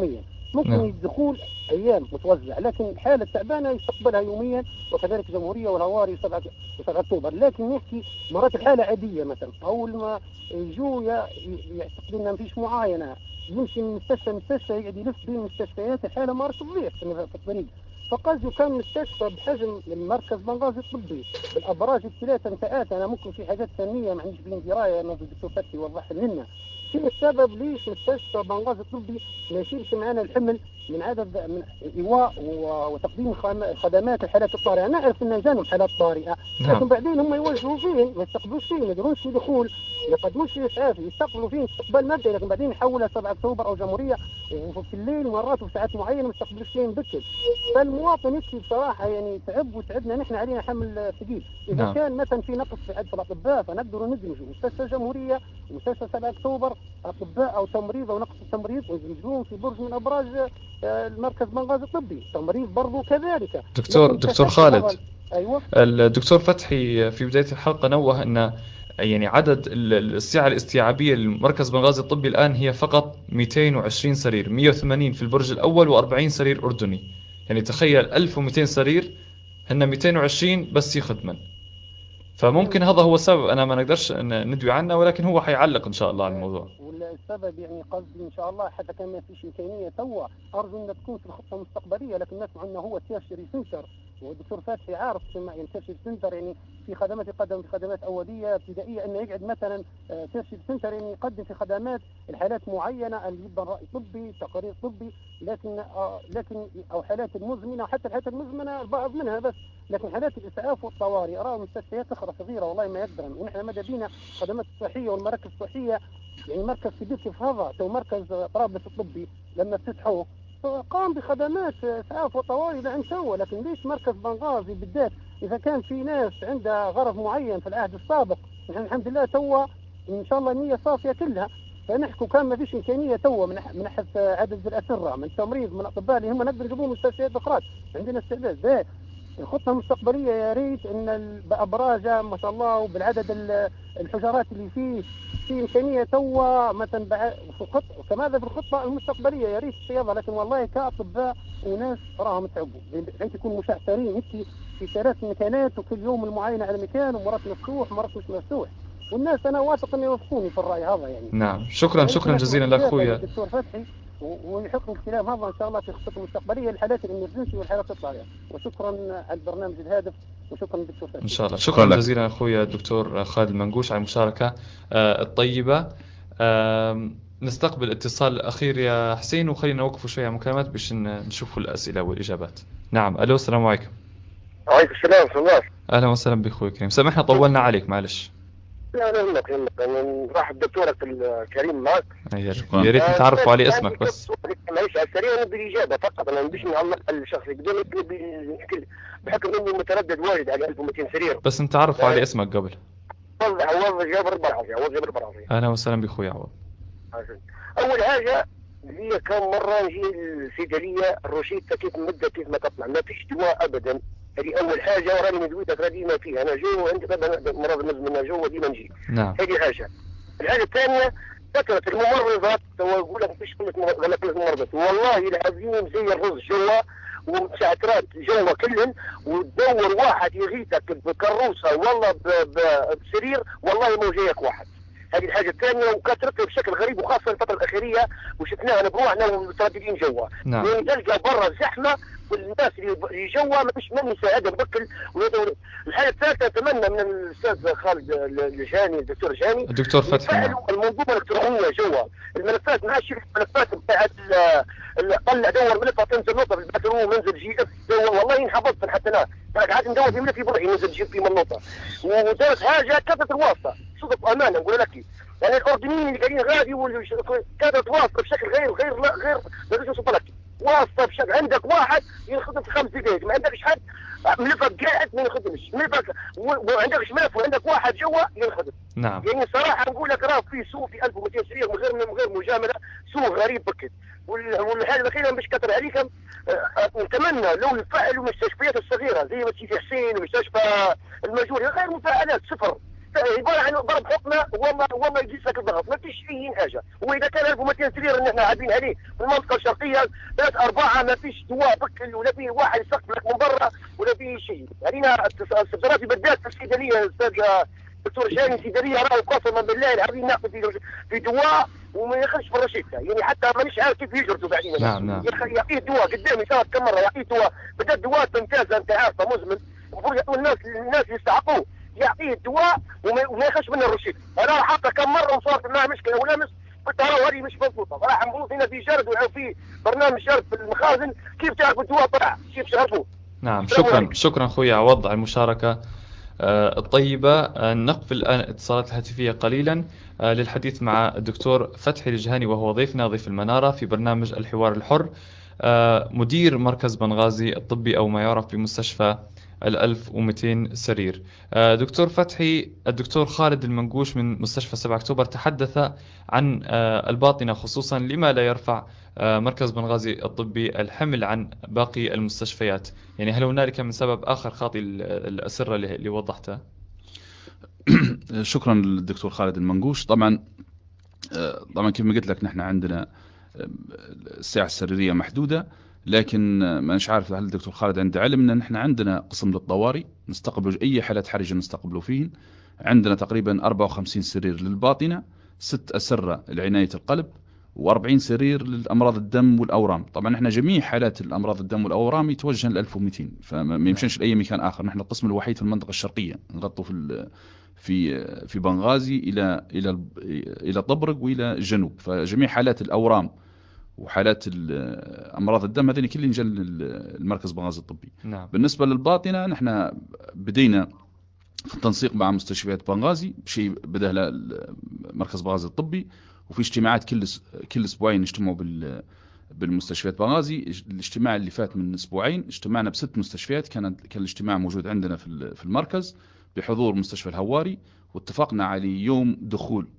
ممكن نعم. الدخول ايام متوزع، لكن الحاله التعبانه يستقبلها يوميا، وكذلك جمهوريه والهواري 7 اكتوبر. لكن نحكي مرات الحاله عاديه مثلا اول ما يجوا يعتقد ان ما فيش معاينه، يمشي من مستشفى يقعد يلف بين المستشفيات، الحاله ما تضيع في الطريق. فقصده كان مستشفى بحجم المركز بنغازي الطبي بالابراج الثلاثه انتقات. انا ممكن في حاجات فنيه ما عنديش بين درايه، انا الدكتور فتحي يوضح لنا في السبب ليش مستشفى بنغازي الطبي ما يشيلش معنا الحمل من عدد من ايواء وتقديم خدمات الحالات الطارئه. نعرف ان جانب حالات طارئه، نعم. لكن بعدين هم يوجهوا فين، ما يستقبلوش فين، ما يديروش دخول، ما يقدموش اسعاف، يستقبلوا فين استقبال مبدئي، لكن بعدين يحولها 7 اكتوبر او جمهوريه، وفي الليل مرات وفي ساعات معينه ما يستقبلوش فين بكر. فالمواطن يبكي بصراحه، يعني تعب وتعبنا نحن، علينا حمل ثقيل. اذا نعم. كان مثلا في نقص في عدد الاطباء فنقدروا ندمجوا مستشفى جمهوريه ومستشفى 7 اكتوبر اطباء او تمريض او نقص التمريض ويدمجوهم في برج من ابراج المركز بنغازي الطبي، تمريض برضه كذلك. دكتور خالد، ايوه الدكتور فتحي في بداية الحلقة نوه أن يعني عدد السعة الاستيعابية للمركز بنغازي الطبي الآن هي فقط 220 سرير، 180 في البرج الأول و40 سرير أردني. يعني تخيل 1200 سرير هن 220 بس يخدمن. فممكن هذا هو السبب، أنا ما نقدرش ندوي عنه، ولكن هو حيعلق إن شاء الله على الموضوع. والسبب يعني قصدي ان شاء الله حتى كان ما فيش امكانيه توا، ارجو انها تكون في الخطه المستقبليه، لكن نسمع انه هو تيرشري سنتر، والدكتور فتحي عارف يعني تيرشري سنتر يعني في خدمات يقدم في خدمات اوليه ابتدائيه، انه يقعد مثلا تيرشري سنتر يعني يقدم في خدمات الحالات معينه اللي يبقى راي طبي تقارير طبي، لكن او حالات المزمنه، وحتى الحالات المزمنه البعض منها بس، لكن حالات الاسعاف والطوارئ ارى مستشفيات اخرى صغيره والله ما يقدرن. ونحن ماذا بينا خدمات الصحيه والمراكز الصحيه، يعني مركز كبير كيف هذا تو مركز طرابلس الطبي لما افتتحوه قام بخدمات اسعاف وطوارئ لعن سوا، لكن ليش مركز بنغازي بالذات اذا كان في ناس عندها غرض معين في العهد السابق؟ نحن الحمد لله تو ان شاء الله النيه صافيه كلها، فنحكوا كان ما فيش امكانيه تو من ناحيه عدد الاسره من تمريض من اطباء اللي هم نقدر نجيبوهم مستشفيات اخرى، عندنا استعداد. ده الخطه المستقبليه يا ريت ان بابراجه ما شاء الله وبالعدد الحجرات اللي فيه في امكانيه تو مثلا في الخطه، وكما في الخطه المستقبليه يا ريت الصياغه، لكن والله كاطباء وناس راهم تعبوا بحيث يكونوا مشحترين في 3 مكانات، وكل يوم المعاينه على مكان، ومرات مفتوح مرات مش مفتوح، والناس انا واثق انه يوافقوني في الراي هذا يعني. نعم، شكرا جزيلا لك أخويا الدكتور فتحي، ويحق الكلام هذا ان شاء الله في خطته المستقبليه للحالات الامرجنسي والحالات الطارئه. وشكرا على البرنامج الهادف، وشكرا دكتور فتحي. إن شاء الله. شكرا جزيلا أخويا الدكتور خالد المنقوش على المشاركة الطيبة. نستقبل اتصال الأخير يا حسين، وخلينا نوقف شوية مكالمات باش نشوف الأسئلة والإجابات. نعم، ألو، السلام عليكم. وعليكم السلام ورحمة الله. أهلا وسهلا بأخوي الكريم، سامحنا طولنا عليك، معلش. لا لا يهمك أنا نرحب دكتورك الكريم معك. يا ريت نتعرفوا عليه اسمك بس. معلش على السريع نبي الإجابة فقط، أنا نبيش نعلق الشخص قدامي، نبي بحكم إني متردد واجد على 1200 سرير، بس نتعرفوا عليه اسمك قبل. عوض جابر البرعوي. أهلا وسهلا بأخوي عوض. أول حاجة هي كم مرة نجي الصيدلية الروشيتا كيف مدة كيف ما تطلع، ما فيش دواء أبدا. هذه أول حاجة، وراني مدويتك ديما فيها، أنا جو عندي مرض مزمن جو ديما نجي. نعم. هذه حاجة. الحاجة الثانية كثرة الممرضات، يقول لك مفيش كلمة ممرضات، والله العظيم زي الرز جوا ومساعترات جوا كلهم، وتدور واحد يغيثك بكروسة والله بسرير والله مو جايك واحد. هذه الحاجة الثانية، وكثرتها بشكل غريب، وخاصة الفترة الأخيرة وشفناها بروحنا ومترددين جوا. نعم. يعني تلقى برا زحمة، والناس اللي جوا ما فيش من يساعدهم بكل. الحاجة الثالثة، أتمنى من الأستاذ خالد الجهاني، الدكتور الجهاني، الدكتور فتحي، المنظومة الإلكترونية جوا الملفات، ماشي الملفات بتاعت طلع دور ملفها تنزل نقطة في الباترو منزل جي اف، والله انحفظت حتى انا قاعد ندور في ملفي برعي نزل جي في منوطة. ودارت حاجة كثرة الواسطة، صدق أمانة نقول لك، يعني الأردنيين اللي قاعدين غادي كثرة واسطة بشكل غير ما يوصف لك، واسطة بشكل عندك واحد ينخدم في 5 دقائق، ما عندكش حد ملفك قاعد ما ينخدمش، ملفك وعندكش ملف وعندك واحد جوا ينخدم. نعم. يعني صراحة نقول لك راه في سوء في 1200 سرير من غير مجاملة، سوء غريب بكت. والحاجة الأخيرة مش كتر عليكم، نتمنى لو يفعلوا المستشفيات الصغيرة زي مستشفى حسين ومستشفى المجوري غير مفاعلات صفر، يقول عنه ضرب حكمه وما يجيش لك الضغط، ما فيش اي حاجه. واذا كان 1200 سرير ان احنا عابين عليه في المنطقه الشرقيه 3-4 ما فيش دواء بكل ولا فيه واحد يسقف لك من برا ولا فيه شيء. علينا الصدرات بدات في الصيدليه الاستاذ دكتور جاني صيدليه راهو قسما بالله العظيم ناخذ في دواء وما يخرجش في الروشته، يعني حتى مانيش عارف كيف يجرتوا بعدين. نعم. يعطيه دواء قدامي صارت كم مره يعطيه دواء، بدات دواء ممتازه انت عارفه مزمن، المفروض يعطوا الناس اللي يستحقوه، يعطيه الدواء وما يخرجش منه الروشته. انا حتى كم مره وصارت معاه مشكله ولمس قلت له هذه مش مضبوطه، راح نبوظ هنا في جرد وفي برنامج جرد في المخازن، كيف تعرفوا الدواء طلع كيف شربوه. نعم شكرا اخوي عوض على المشاركه الطيبة. نقفل الآن الاتصالات الهاتفية قليلا للحديث مع الدكتور فتحي الجهاني، وهو ضيفنا ضيف المنارة في برنامج الحوار الحر، مدير مركز بنغازي الطبي أو ما يعرف بمستشفى 1200 سرير. دكتور فتحي، الدكتور خالد المنقوش من مستشفى 7 أكتوبر تحدث عن الباطنة خصوصا لما لا يرفع مركز بنغازي الطبي الحمل عن باقي المستشفيات. يعني هل هنالك من سبب آخر خاطئ الأسرة اللي وضحتها؟ شكرا للدكتور خالد المنقوش. طبعا كيف ما قلت لك نحن عندنا الساعة السريرية محدودة، لكن ما مش عارف هل الدكتور خالد عنده علم ان نحن عندنا قسم للطوارئ نستقبل اي حالات حرجة نستقبله فيه. عندنا تقريبا 54 سرير للباطنة، 6 أسرة لعناية القلب، و40 سرير للأمراض الدم والأورام. طبعا احنا جميع حالات الأمراض الدم والأورام يتوجه ل 1200، فما يمشنش لأي مكان آخر. نحن القسم الوحيد في المنطقة الشرقية نغطوا في بنغازي إلى طبرق وإلى الجنوب، فجميع حالات الأورام وحالات أمراض الدم هذين كلهم جل المركز بنغازي الطبي. نعم. بالنسبة للباطنة نحن بدينا في التنسيق مع مستشفيات بنغازي بشيء بدأ مركز بنغازي الطبي، وفي اجتماعات كل أسبوعين نجتمعوا بالمستشفيات بنغازي. الاجتماع اللي فات من أسبوعين اجتمعنا ب6 مستشفيات، كان الاجتماع موجود عندنا في المركز بحضور مستشفى الهواري، واتفقنا على يوم دخول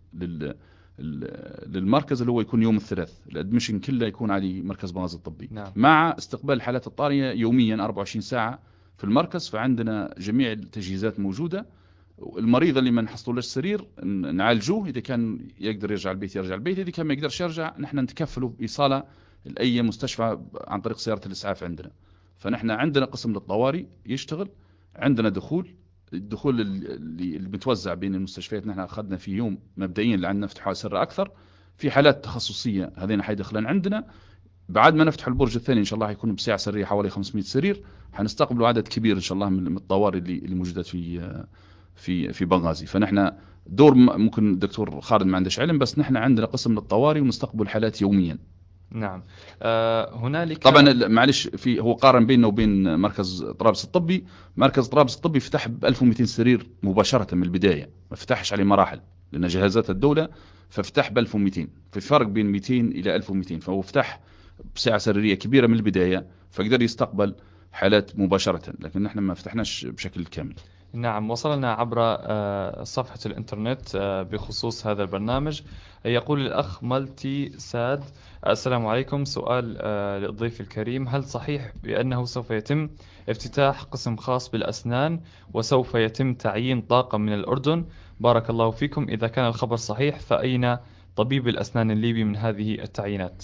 للمركز اللي هو يكون يوم الثلاث، الادميشن كله يكون على مركز بنغازي الطبي. نعم. مع استقبال الحالات الطارئة يوميا 24 ساعة في المركز، فعندنا جميع التجهيزات موجودة. المريض اللي ما نحصلوش سرير نعالجوه، إذا كان يقدر يرجع البيت يرجع البيت، إذا كان ما يقدرش يرجع نحن نتكفله بإيصاله لأي مستشفى عن طريق سيارة الإسعاف عندنا. فنحن عندنا قسم للطوارئ يشتغل، عندنا الدخول اللي بتوزع بين المستشفيات. نحن أخذنا في يوم مبدئيا لعنا نفتحوا سر أكثر في حالات تخصصية، هذين حيدخلن عندنا. بعد ما نفتح البرج الثاني إن شاء الله حيكون بساعة سرية حوالي 500 سرير، حنستقبلوا عدد كبير إن شاء الله من الطوارئ اللي موجودة في بنغازي. فنحن دور ممكن الدكتور خالد ما عندش علم، بس نحن عندنا قسم للطوارئ ونستقبل حالات يوميا. نعم. هنالك طبعا معلش هو قارن بيننا وبين مركز طرابلس الطبي. مركز طرابلس الطبي فتح ب 1200 سرير مباشرة من البداية، ما فتحش عليه مراحل لأن جهازات الدولة، ففتح ب 1200. في فرق بين 200 إلى 1200، فهو فتح بسعة سريرية كبيرة من البداية، فقدر يستقبل حالات مباشرة، لكن نحن ما فتحناش بشكل كامل. نعم. وصلنا عبر صفحة الإنترنت بخصوص هذا البرنامج. يقول الأخ مالتي ساد: السلام عليكم، سؤال للضيف الكريم، هل صحيح بأنه سوف يتم افتتاح قسم خاص بالأسنان وسوف يتم تعيين طاقم من الأردن؟ بارك الله فيكم. إذا كان الخبر صحيح فأين طبيب الأسنان الليبي من هذه التعيينات؟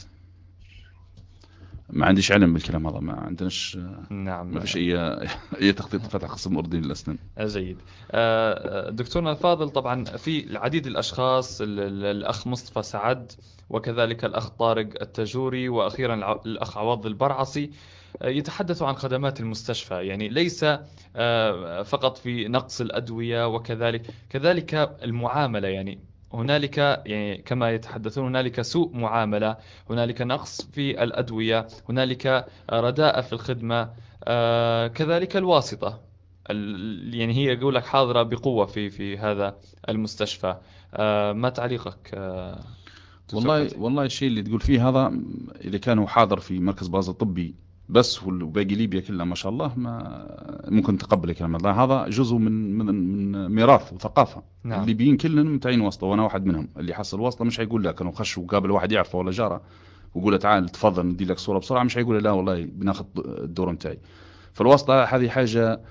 ما عنديش علم بالكلام هذا، ما عندناش. نعم. ما فيش أي تخطيط فتح قسم أردني للأسنان. جيد. دكتورنا الفاضل، طبعا في العديد الأشخاص، الأخ مصطفى سعد، وكذلك الأخ طارق التجوري، وأخيرا الأخ عوض البرعصي، يتحدثوا عن خدمات المستشفى، يعني ليس فقط في نقص الأدوية، كذلك المعاملة. يعني هنالك، يعني كما يتحدثون، هنالك سوء معاملة، هنالك نقص في الأدوية، هنالك رداءة في الخدمة، كذلك الواسطة، يعني هي يقول لك حاضرة بقوة في هذا المستشفى. ما تعليقك؟ والله الشيء اللي تقول فيه هذا، إذا كان هو حاضر في مركز بنغازي الطبي بس وباقي ليبيا كلها ما شاء الله، ما ممكن تقبل الكلام هذا جزء من ميراث وثقافة. نعم. الليبيين كلهم متعين واسطة، وأنا واحد منهم. اللي حصل واسطة مش هيقول لك أنا خش وقابل واحد يعرفه ولا جاره ويقول تعال تفضل ندي لك صورة بسرعة، مش هيقول لا والله بناخذ الدور متاعي. فالواسطة هذه حاجة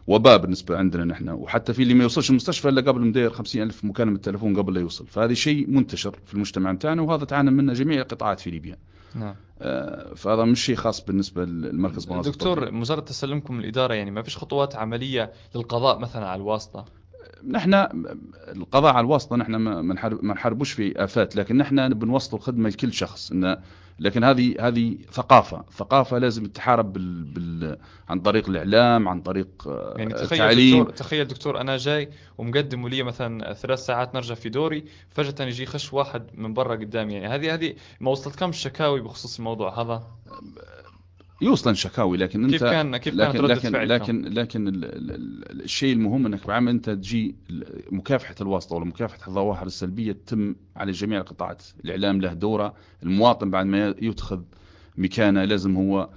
وباء بالنسبة عندنا نحن، وحتى في اللي ما يوصلش المستشفى إلا قبل مدير 50,000 مكالمة تلفون قبل لا يوصل. فهذا شيء منتشر في المجتمع متاعنا، وهذا تعانى منه جميع القطاعات في ليبيا. نعم. فهذا مش شيء خاص بالنسبة للمركز بنغازي دكتور، الطبي. مجرد تسلمكم الإدارة يعني ما فيش خطوات عملية للقضاء مثلا على الواسطة؟ نحن القضاء على الواسطة نحن ما نحاربوش في آفات، لكن نحن بنوصل الخدمة لكل شخص. لكن هذه ثقافة لازم تحارب عن طريق الإعلام، عن طريق يعني التعليم. تخيل دكتور أنا جاي ومقدم لي مثلا 3 ساعات نرجع في دوري، فجأة يجي خش واحد من برا قدامي. يعني هذه ما وصلتكمش شكاوي بخصوص الموضوع هذا؟ يوصلن شكاوي، لكن انت كيف كانت ردة فعلكم؟ لكن الشيء المهم انك بعمل انت تجي مكافحة الواسطة ولا مكافحة الظواهر السلبية تتم على جميع القطاعات. الاعلام له دوره، المواطن بعد ما يتخذ مكانه لازم هو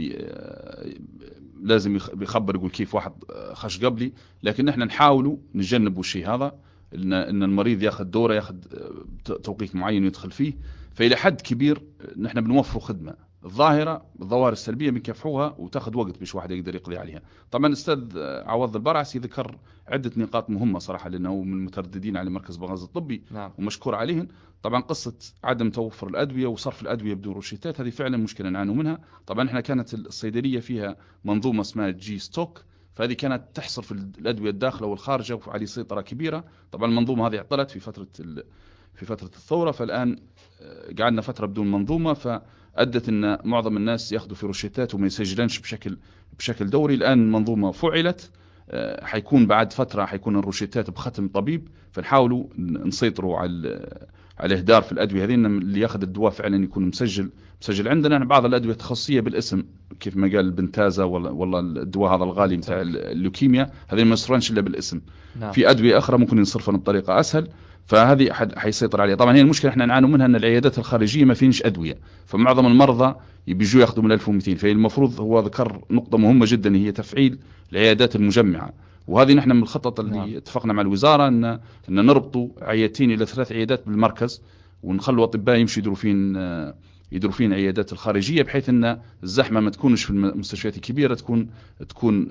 لازم يخبر يقول كيف واحد خش قبلي. لكن نحن نحاولوا نجنبوا الشيء هذا، ان المريض ياخذ دوره، ياخذ توقيت معين يدخل فيه. فإلى حد كبير نحن بنوفر خدمة. الظواهر السلبية بنكافحوها وتاخذ وقت باش واحد يقدر يقضي عليها. طبعا الأستاذ عوض البرعسي ذكر عدة نقاط مهمة صراحة، لأنه من المترددين على مركز بنغازي الطبي. نعم. ومشكور عليهن. طبعا قصة عدم توفر الأدوية وصرف الأدوية بدون روشتات هذه فعلا مشكلة نعانوا منها. طبعا احنا كانت الصيدلية فيها منظومة اسمها جي ستوك، فهذه كانت تحصر في الأدوية الداخلة والخارجة وعليه سيطرة كبيرة. طبعا المنظومة هذه اعطلت في فترة الثورة، فالآن قعدنا فترة بدون منظومة، فأدت أن معظم الناس يأخذوا في روشتات وما يسجلنش بشكل دوري. الآن المنظومة فعلت، حيكون بعد فترة حيكون الروشتات بختم طبيب، فنحاولوا نسيطروا على إهدار في الأدوية هذه، اللي يأخذ الدواء فعلا يكون مسجل عندنا. بعض الأدوية تخصصية بالاسم كيف ما قال البنتازا والله الدواء هذا الغالي متاع اللوكيميا، هذه ما يصرفنش إلا بالاسم. نعم. في أدوية أخرى ممكن ينصرفن بطريقة أسهل، فهذه حيسيطر عليها. طبعا هي المشكلة احنا نعانوا منها ان العيادات الخارجية ما فينش أدوية، فمعظم المرضى يبيجوا ياخذوا من 1200. فهي المفروض هو ذكر نقطة مهمة جدا، هي تفعيل العيادات المجمعة. وهذه نحن من الخطط اللي اتفقنا مع الوزارة ان نربطوا عيادتين إلى 3 عيادات بالمركز، ونخلوا أطباء يمشي يدروا فين عيادات الخارجية، بحيث ان الزحمة ما تكونش في المستشفيات الكبيرة، تكون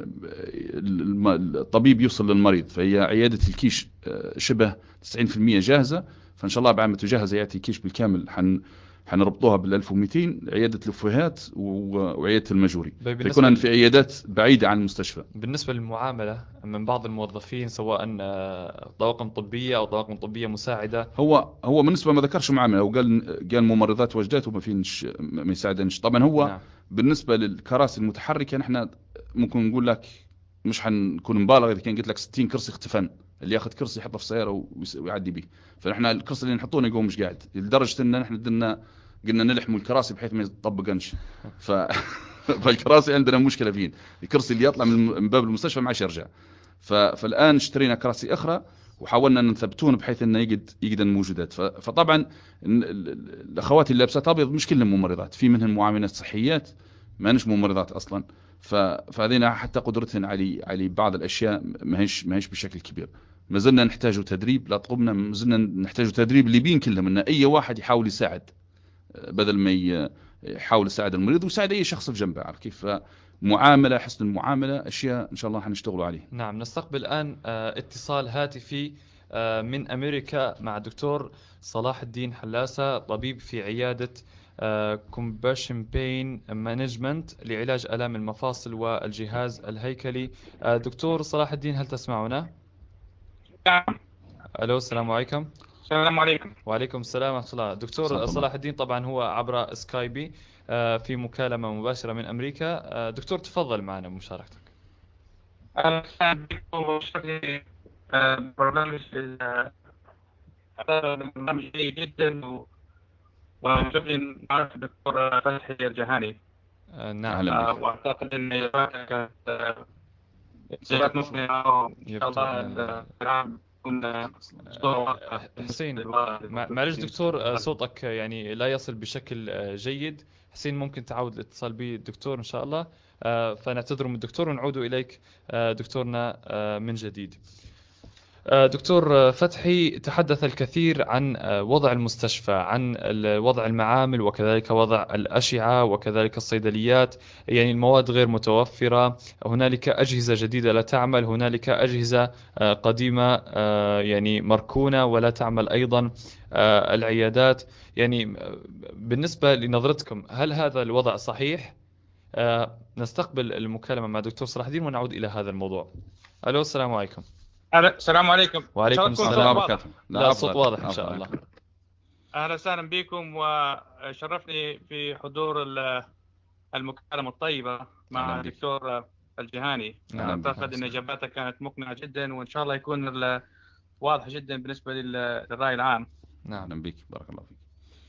الطبيب يوصل للمريض. فهي عيادة الكيش شبه 90% جاهزة، فإن شاء الله بعد ما تجهز عيادة الكيش بالكامل حنربطوها بال1200 عيادة الوفيات وعيادة المجوري، فيكون في عيادات بعيدة عن المستشفى. بالنسبة للمعاملة من بعض الموظفين سواء طواقم طبية أو طواقم طبية مساعدة، هو بالنسبة ما ذكرش معاملة، وقال ممرضات وجدات ما يساعدنش. طبعا هو نعم. بالنسبة للكراسي المتحركة نحن ممكن نقول لك مش حنكون مبالغ إذا كان قلت لك 60 كرسي اختفن، اللي ياخذ كرسي يحطه في سيارة ويعدي به. فنحن الكرسي اللي نحطونه يقوم مش قاعد، لدرجة ان نحن قلنا نلحموا الكراسي بحيث ما يطبقنش. فالكراسي عندنا مشكلة فين، الكرسي اللي يطلع من باب المستشفى ما عادش يرجع. فالآن اشترينا كراسي أخرى وحاولنا أن نثبتون بحيث أنه يقدر موجودات. فطبعا الأخوات اللي لابسات أبيض مش كلهم ممرضات، في منهم معاونات صحيات ما نش ممرضات أصلا. فهذين حتى قدرتهن على بعض الأشياء ما هيش بشكل كبير. ما زلنا نحتاج تدريب، لا تقومنا ما زلنا نحتاج تدريب اللي بين كلهم، أن أي واحد يحاول يساعد بدل ما يحاول يساعد المريض ويساعد أي شخص في جنبه. عارف كيف؟ معاملة، حسن المعاملة، أشياء إن شاء الله حنشتغلوا عليه. نعم. نستقبل الآن اتصال هاتفي من أمريكا مع الدكتور صلاح الدين حلاسة، طبيب في عيادة Compassion Pain Management لعلاج آلام المفاصل والجهاز الهيكلي. دكتور صلاح الدين، هل تسمعنا؟ نعم. ألو، السلام عليكم. السلام عليكم. وعليكم السلام ورحمة الله. دكتور صلاح الدين طبعا هو عبر سكايبي في مكالمة مباشرة من أمريكا. دكتور تفضل معنا بمشاركتك. أهلا بكم في برنامج جيد جدا، وجميل نعرف الدكتور فتحي الجهاني. نعم. وأعتقد أن كانت إجابات مقنعة، وإن شاء الله العام يكون حسين. معلش دكتور، صوتك يعني لا يصل بشكل جيد. حسين ممكن تعود الاتصال بالدكتور إن شاء الله، فنعتذر من الدكتور ونعود إليك دكتورنا من جديد. دكتور فتحي، تحدث الكثير عن وضع المستشفى، عن وضع المعامل، وكذلك وضع الأشعة، وكذلك الصيدليات. يعني المواد غير متوفرة، هنالك أجهزة جديدة لا تعمل، هنالك أجهزة قديمة يعني مركونة ولا تعمل أيضا. العيادات يعني بالنسبة لنظرتكم، هل هذا الوضع صحيح؟ نستقبل المكالمة مع دكتور صلاح الدين ونعود إلى هذا الموضوع. ألو، السلام عليكم. السلام عليكم. إن وعليكم شاء الله تكون السلام. صوت واضح. لا، الصوت واضح إن شاء الله. أهلا وسهلا بكم، وشرفني في حضور المكالمة الطيبة مع الدكتور الجهاني. أعتقد أن إجاباتك كانت مقنعة جدا، وإن شاء الله يكون واضح جدا بالنسبة للرأي العام. نعم بك، بارك الله فيك.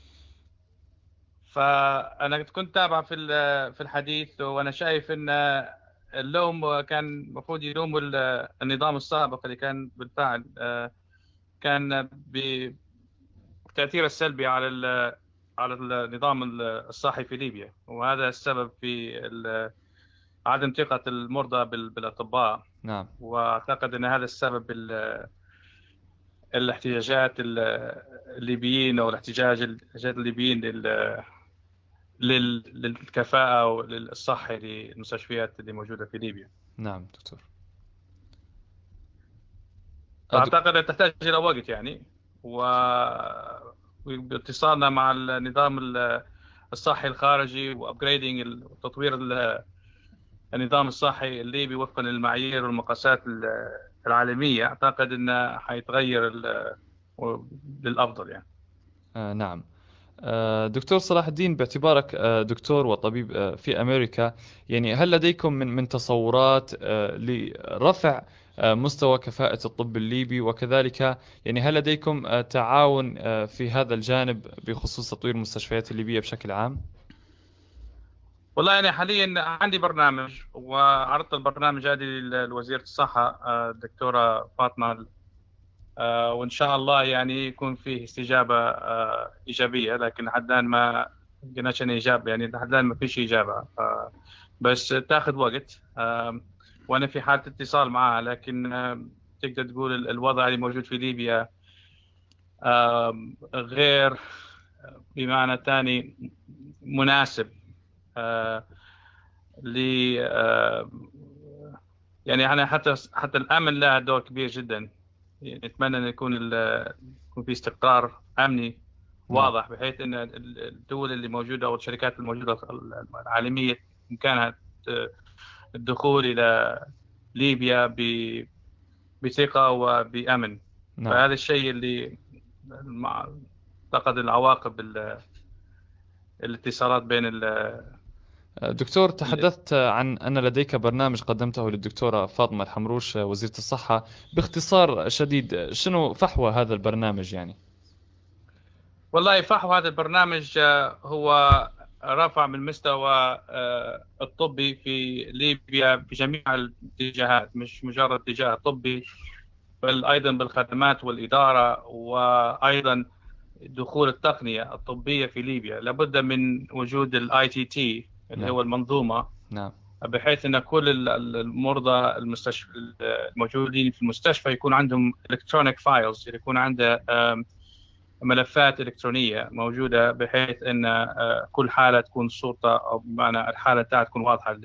فأنا كنت تابع في الحديث، وأنا شايف أن اللوم كان المفروض يلوم النظام السابق اللي كان بالفعل كان بالتأثير السلبي على النظام الصحي في ليبيا، وهذا السبب في عدم ثقة المرضى بالأطباء. نعم. وأعتقد أن هذا السبب الاحتجاجات الليبيين، أو الاحتجاجات الليبيين للكفاءة والصحي للمستشفيات اللي موجودة في ليبيا. نعم دكتور. أعتقد أن تحتاج إلى وقت يعني، وباتصالنا مع النظام الصحي الخارجي وأبجريدنج وتطوير النظام الصحي الليبي وفقا للمعايير والمقاسات العالمية، أعتقد أنه حيتغير للأفضل يعني. نعم. دكتور صلاح الدين، باعتبارك دكتور وطبيب في أمريكا، يعني هل لديكم من تصورات لرفع مستوى كفاءة الطب الليبي، وكذلك يعني هل لديكم تعاون في هذا الجانب بخصوص تطوير المستشفيات الليبية بشكل عام؟ والله يعني حاليا عندي برنامج، وعرضت البرنامج هذه لوزيرة الصحة الدكتورة فاطمة، وإن شاء الله يعني يكون فيه استجابة إيجابية، لكن لحد الآن ما لقيناش إجابة، يعني لحد الآن ما فيش إجابة، بس تاخذ وقت. وأنا في حالة اتصال معها، لكن تقدر تقول الوضع اللي موجود في ليبيا غير بمعنى ثاني مناسب ل يعني أنا حتى الأمن له دور كبير جدا. نتمنى أن يكون في استقرار أمني واضح، بحيث أن الدول اللي موجودة أو الشركات الموجودة العالمية بإمكانها الدخول إلى ليبيا بثقة وبأمن. نعم. فهذا الشيء اللي أعتقد العواقب الاتصالات بين دكتور، تحدثت عن أن لديك برنامج قدمته للدكتورة فاطمة الحمروش وزيرة الصحة. باختصار شديد، شنو فحوى هذا البرنامج يعني؟ والله فحوى هذا البرنامج هو رفع من مستوى الطبي في ليبيا بجميع الاتجاهات، مش مجرد اتجاه طبي، بل أيضا بالخدمات والإدارة، وأيضا دخول التقنية الطبية في ليبيا. لابد من وجود الاي تي تي اللي هو المنظومة. نعم. بحيث أن كل المرضى الموجودين في المستشفى يكون عندهم electronic files، يكون عنده ملفات إلكترونية موجودة، بحيث أن كل حالة تكون صورة، أو بمعنى الحالة تكون واضحة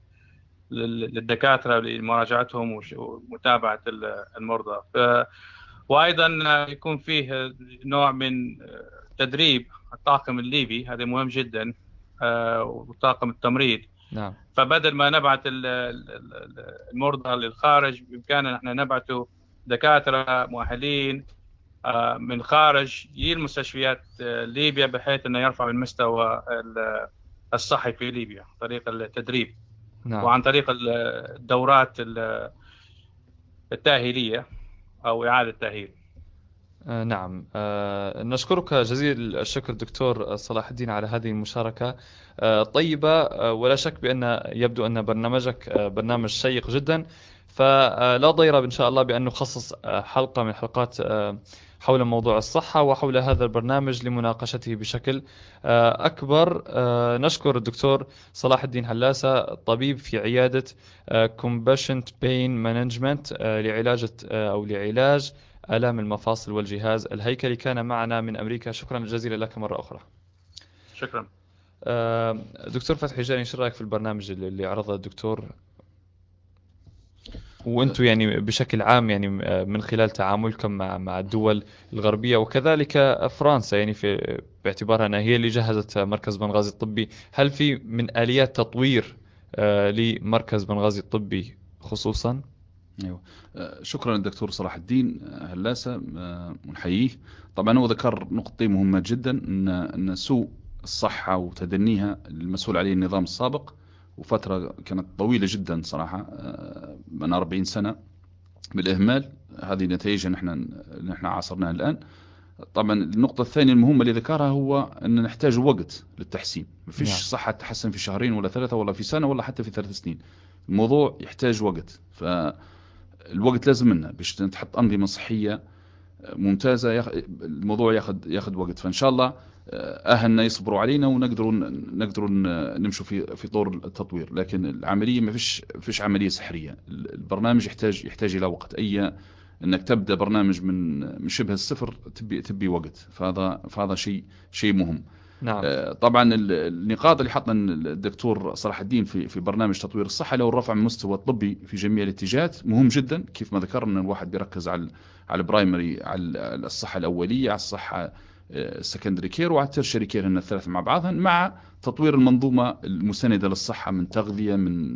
للدكاترة لمراجعتهم ومتابعة المرضى. وأيضا يكون فيه نوع من تدريب الطاقم الليبي، هذا مهم جدا، وطاقم التمريض. نعم. فبدل ما نبعث المرضى للخارج، بإمكاننا نحن نبعث دكاترة مؤهلين من خارج المستشفيات ليبيا، بحيث أنه يرفع من مستوى الصحي في ليبيا عن طريق التدريب. نعم. وعن طريق الدورات التأهيلية أو إعادة التأهيل. نعم. نشكرك جزيل الشكر دكتور صلاح الدين على هذه المشاركة طيبة، ولا شك بأن يبدو أن برنامجك برنامج شيق جدا، فلا ضير إن شاء الله بأن نخصص حلقة من حلقات حول موضوع الصحة وحول هذا البرنامج لمناقشته بشكل أكبر. نشكر الدكتور صلاح الدين هلاسة، طبيب في عيادة Compassionate Pain Management لعلاج آلام المفاصل والجهاز الهيكلي، كان معنا من أمريكا. شكرا جزيلا لك مرة أخرى. شكرا. دكتور فتحي جاني، شو رأيك في البرنامج اللي عرضه الدكتور، وانتم يعني بشكل عام يعني من خلال تعاملكم مع الدول الغربية وكذلك فرنسا، يعني باعتبارها أنها هي اللي جهزت مركز بنغازي الطبي، هل في من آليات تطوير لمركز بنغازي الطبي خصوصا؟ أيوة. شكرا للدكتور صلاح الدين هلاسة، ونحييه. طبعا هو ذكر نقطتين مهمة جدا، أن سوء الصحة وتدنيها المسؤول عليه النظام السابق، وفترة كانت طويلة جدا صراحة، من 40 سنة بالإهمال. هذه نتائجها نحن عاصرناها الآن. طبعا النقطة الثانية المهمة اللي ذكرها هو أن نحتاج وقت للتحسين. مفيش صحة تحسن في شهرين ولا ثلاثة ولا في سنة ولا حتى في 3 سنين. الموضوع يحتاج وقت، فالوقت لازم لنا باش نتحط أنظمة صحية ممتازة. الموضوع ياخذ وقت، فإن شاء الله أهلنا يصبروا علينا ونقدروا نمشوا في طور التطوير. لكن العملية ما فيش عملية سحرية. البرنامج يحتاج إلى وقت. انك تبدا برنامج من شبه الصفر تبي وقت، فهذا شيء مهم. نعم. طبعا النقاط اللي حطنا الدكتور صلاح الدين في برنامج تطوير الصحه له الرفع من المستوى الطبي في جميع الاتجاهات مهم جدا. كيف ما ذكرنا الواحد بيركز على البرايمري، على الصحه الاوليه، على الصحه السكندري كير، وعلى الترشري كير، هن الثلاث مع بعضها، مع تطوير المنظومه المسانده للصحه من تغذيه،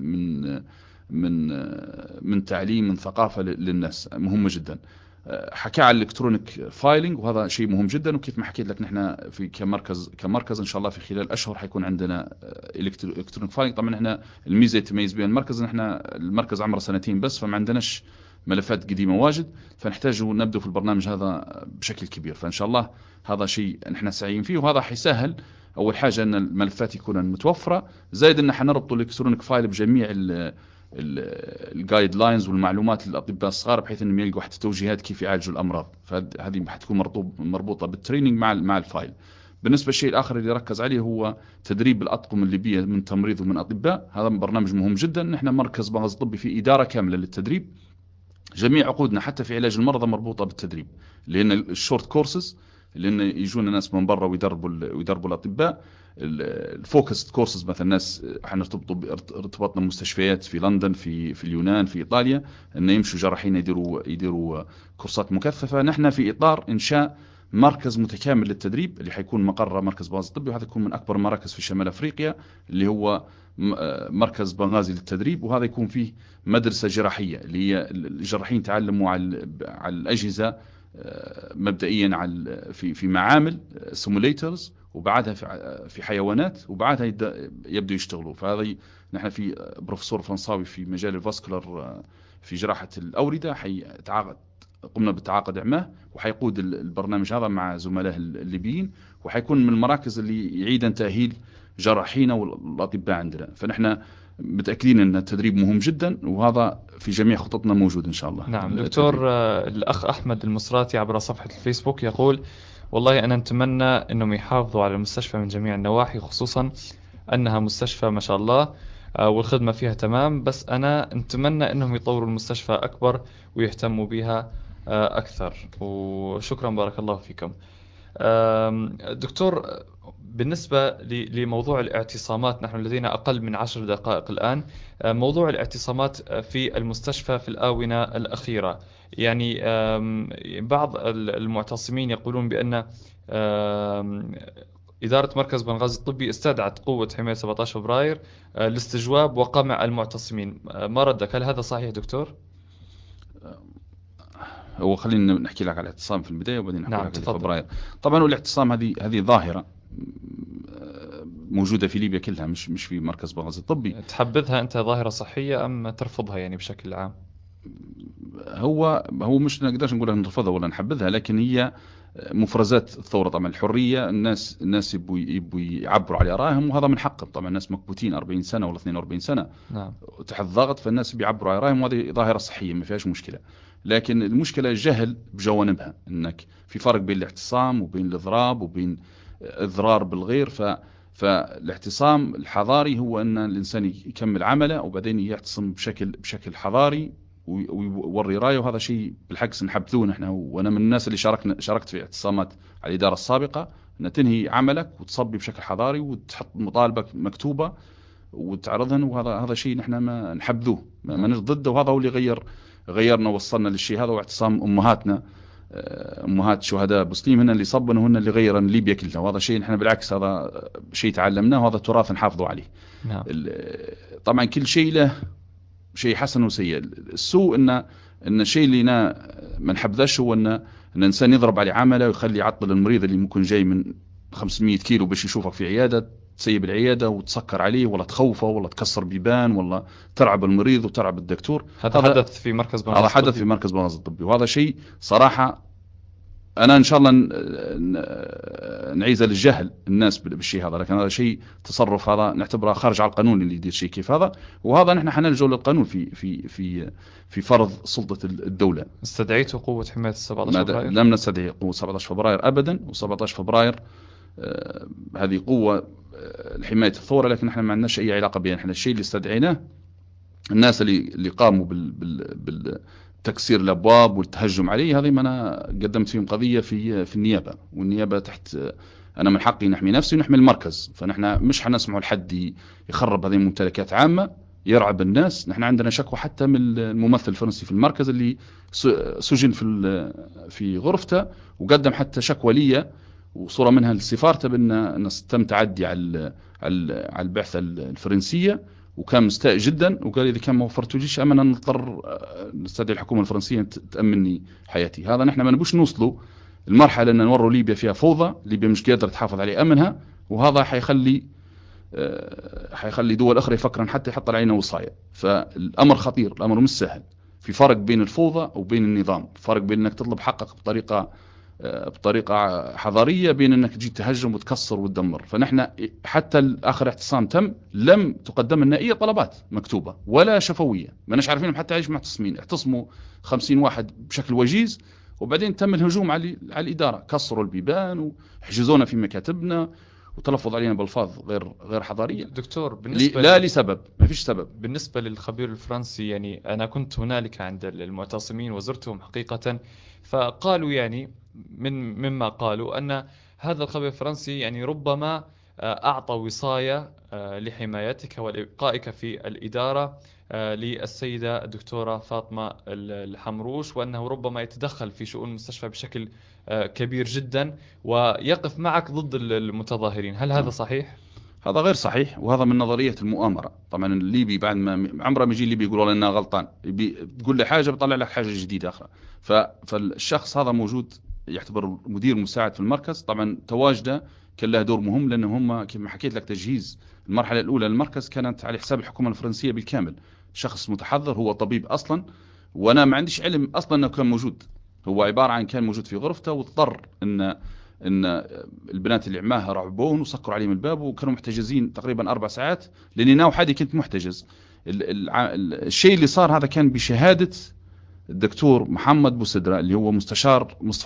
من تعليم، من ثقافة للناس، مهمة جدا. حكى على الالكترونيك فايلنج، وهذا شيء مهم جدا. وكيف ما حكيت لك نحن في كمركز ان شاء الله في خلال اشهر حيكون عندنا الكترونيك فايلنج. طبعا احنا الميزه يتميز بها المركز، نحن المركز عمره 2 سنين بس، فما عندناش ملفات قديمه واجد، فنحتاج نبدأ في البرنامج هذا بشكل كبير. فان شاء الله هذا شيء نحن سعيين فيه، وهذا حيسهل اول حاجه ان الملفات يكون متوفره، زائد ان حنربط الالكترونيك فايل بجميع الجايد لاينز والمعلومات للاطباء الصغار، بحيث انهم يلقوا حتى توجيهات كيف يعالجوا الامراض. فهذه حتكون مربوطه بالتريننج مع الفايل. بالنسبه للشيء الاخر اللي ركز عليه هو تدريب الاطقم الليبيه من تمريض ومن اطباء. هذا برنامج مهم جدا. نحن مركز بنغازي الطبي في اداره كامله للتدريب. جميع عقودنا حتى في علاج المرضى مربوطه بالتدريب، لان الشورت كورسز، لان يجونا ناس من برا ويدربوا الاطباء. الفوكس كورسز مثلا ناس حنرتبطوا ارتباطنا بمستشفيات في لندن، في اليونان، في ايطاليا، ان يمشوا جراحين يديروا كورسات مكثفه. نحن في اطار انشاء مركز متكامل للتدريب اللي حيكون مقره مركز بنغازي الطبي، وهذا يكون من اكبر المراكز في شمال افريقيا، اللي هو مركز بنغازي للتدريب. وهذا يكون فيه مدرسه جراحيه، اللي هي الجراحين يتعلموا على الاجهزه مبدئيا في معامل سيموليترز، وبعدها في حيوانات، وبعدها يبدأوا يشتغلوا. فهذا نحن في بروفيسور فرنساوي في مجال الفاسكولار في جراحة الأوردة قمنا بالتعاقد معه، وحيقود البرنامج هذا مع زملائه الليبيين، وحيكون من المراكز اللي يعيدا تأهيل جراحينا والأطباء عندنا. فنحن متأكدين أن التدريب مهم جدا، وهذا في جميع خططنا موجود إن شاء الله. نعم دكتور. الأخ أحمد المصراتي عبر صفحة الفيسبوك يقول: والله أنا نتمنى أنهم يحافظوا على المستشفى من جميع النواحي، خصوصا أنها مستشفى ما شاء الله والخدمة فيها تمام، بس أنا نتمنى أنهم يطوروا المستشفى أكبر ويهتموا بها أكثر. وشكرا، بارك الله فيكم. دكتور، بالنسبة لموضوع الاعتصامات، نحن لدينا أقل من 10 دقائق الآن. موضوع الاعتصامات في المستشفى في الآونة الأخيرة، يعني بعض المعتصمين يقولون بأن إدارة مركز بنغازي الطبي استدعت قوة حماية 17 فبراير لاستجواب وقمع المعتصمين. ما ردك؟ هل هذا صحيح دكتور؟ هو خلينا نحكي لك على الاعتصام في البداية، وبعدين نحكي نعم لك على فبراير. طبعا الاعتصام هذه ظاهرة موجودة في ليبيا كلها، مش في مركز بنغازي الطبي. تحبذها أنت ظاهرة صحية أم ترفضها يعني بشكل عام؟ هو مش نقدرش نقول أن نرفضها ولا نحبذها، لكن هي مفرزات الثورة. طبعا الحرية، الناس يبوا يعبروا على آرائهم، وهذا من حقهم. طبعا الناس مكبوتين 40 سنة ولا 42 سنة نعم. تحت ضغط، فالناس بيعبروا على آرائهم، وهذه ظاهرة صحية ما فيهاش مشكلة. لكن المشكلة الجهل بجوانبها، انك في فرق بين الاعتصام وبين الاضراب وبين اضرار بالغير. فالاعتصام الحضاري هو ان الانسان يكمل عمله وبعدين يعتصم بشكل حضاري ويوري رايه، وهذا شيء بالعكس نحبذوه نحن. وانا من الناس اللي شاركت في اعتصامات على الاداره السابقه، ان تنهي عملك وتصبي بشكل حضاري وتحط مطالبك مكتوبه وتعرضهن، وهذا شيء نحن ما نحبذوه، ما نش ضده. وهذا هو اللي غيرنا ووصلنا للشيء هذا. واعتصام امهاتنا، امهات شهداء بسليم، هن اللي صبنا، هن اللي غيرن ليبيا كلها. وهذا شيء نحن بالعكس هذا شيء تعلمناه، وهذا تراث نحافظوا عليه. نعم. طبعا كل شيء له شيء حسن وسيء. السوء ان الشيء اللي ما نحبذش هو ان الانسان يضرب عليه عمله ويخلي يعطل المريض اللي ممكن جاي من 500 كيلو باش يشوفك في عياده، تسيب العياده وتسكر عليه، ولا تخوفه، ولا تكسر بيبان، ولا ترعب المريض وترعب الدكتور. هذا حدث في مركز بنغازي. هذا حدث في مركز بنغازي الطبي، وهذا شيء صراحه انا ان شاء الله نعيز للجهل الناس بالشيء هذا، لكن هذا شيء تصرف هذا نعتبره خارج على القانون اللي يدير شيء كيف هذا. وهذا نحن حنلجأ للقانون في فرض سلطة الدولة. استدعيتوا قوة حماية 17 فبراير؟ لم نستدعي قوة 17 فبراير ابدا. و17 فبراير هذه قوة لحماية الثورة، لكن نحن ما عندناش اي علاقة بها. نحن الشيء اللي استدعيناه الناس اللي قاموا تكسير الأبواب والتهجم عليه، هذه ما أنا قدمت فيهم قضية في النيابة، والنيابة تحت أنا من حقي نحمي نفسي ونحمي المركز. فنحن مش حنسمع لحد يخرب هذه الممتلكات عامة، يرعب الناس. نحن عندنا شكوى حتى من الممثل الفرنسي في المركز اللي سجن في غرفته، وقدم حتى شكوى لي وصورة منها لسفارته بأن تم تعدي على البعثة الفرنسية، وكان مستاء جدا، وقال إذا كان ما وفرتوليش أمنا نضطر نستدعي الحكومة الفرنسية تأمني حياتي. هذا نحن ما نبوش نوصلوا المرحلة أن نوروا ليبيا فيها فوضى، ليبيا مش قادرة تحافظ على أمنها، وهذا حيخلي دول أخرى يفكرن حتى يحط علينا وصاية. فالأمر خطير، الأمر مش سهل. في فرق بين الفوضى وبين النظام، فرق بين أنك تطلب حقك بطريقة حضارية، بين أنك تجي تهجم وتكسر وتدمر. فنحن حتى آخر اعتصام تم لم تقدم لنا أي طلبات مكتوبة ولا شفوية، ما نش عارفينهم حتى عيش معتصمين. اعتصموا 50 واحد بشكل وجيز، وبعدين تم الهجوم على الإدارة، كسروا البيبان وحجزونا في مكاتبنا وتلفظ علينا بالفاظ غير حضارية. دكتور، بالنسبة لا لسبب، ما فيش سبب. بالنسبة للخبير الفرنسي، يعني أنا كنت هنالك عند المعتصمين وزرتهم حقيقة، فقالوا يعني مما قالوا أن هذا الخبير الفرنسي يعني ربما أعطى وصاية لحمايتك وإبقائك في الإدارة للسيدة الدكتورة فاطمة الحمروش، وأنه ربما يتدخل في شؤون المستشفى بشكل كبير جدا ويقف معك ضد المتظاهرين. هل هذا صحيح؟ هذا غير صحيح، وهذا من نظرية المؤامرة. طبعا الليبي بعد ما عمره ما يجي الليبي يقول والله إنه غلطان، تقول له حاجة بيطلع لك حاجة جديدة أخرى. فالشخص هذا موجود يعتبر مدير مساعد في المركز. طبعا تواجده كان له دور مهم، لأن هم كما حكيت لك تجهيز المرحلة الأولى للمركز كانت على حساب الحكومة الفرنسية بالكامل. شخص متحضر، هو طبيب أصلا، وأنا ما عنديش علم أصلا أنه كان موجود. هو عبارة عن كان موجود في غرفته، واضطر إن البنات اللي معاه رعبون وسكروا عليهم الباب، وكانوا محتجزين تقريبا 4 ساعات، لأني أنا وحدي كنت محتجز. الشيء اللي صار هذا كان بشهادة الدكتور محمد بوسدرة اللي هو مستشار مصطفى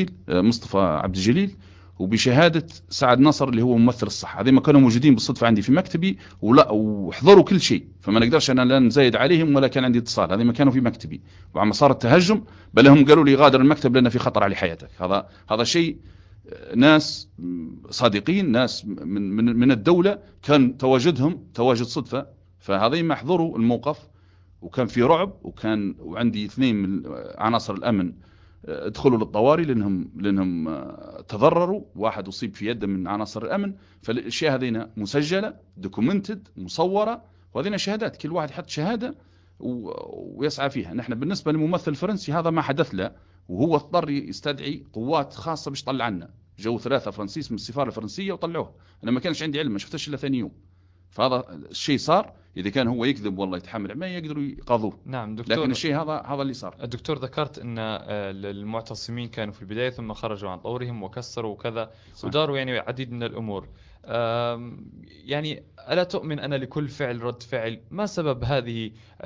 عبد الجليل، وبشهادة سعد نصر اللي هو ممثل الصحة. هذه ما كانوا موجودين بالصدفة عندي في مكتبي وحضروا كل شيء، فما نقدرش أنا لا نزايد عليهم ولا كان عندي اتصال. هذه ما كانوا في مكتبي، وعما صار التهجم بل هم قالوا لي غادر المكتب لأن في خطر على حياتك. هذا شيء ناس صادقين، ناس من الدولة كان تواجدهم تواجد صدفة. فهذين ما حضروا الموقف، وكان في رعب، وعندي 2 من عناصر الأمن ادخلوا للطوارئ لأنهم تضرروا، واحد أصيب في يده من عناصر الأمن. فالأشياء هذين مسجلة دوكومنتد مصورة، وهذين شهادات، كل واحد يحط شهادة ويسعى فيها. نحن بالنسبة للممثل الفرنسي هذا ما حدث له، وهو اضطر يستدعي قوات خاصة باش تطلع عنا. جو 3 فرنسيس من السفارة الفرنسية وطلعوه. أنا ما كانش عندي علم، ما شفتش إلا ثاني يوم. فهذا الشيء صار. إذا كان هو يكذب والله يتحمل ما يقدروا يقاضوه. نعم دكتور، لكن الشيء هذا اللي صار. الدكتور ذكرت أن المعتصمين كانوا في البداية ثم خرجوا عن طورهم وكسروا وكذا وداروا يعني عديد من الأمور. يعني ألا تؤمن أن لكل فعل رد فعل؟ ما سبب هذه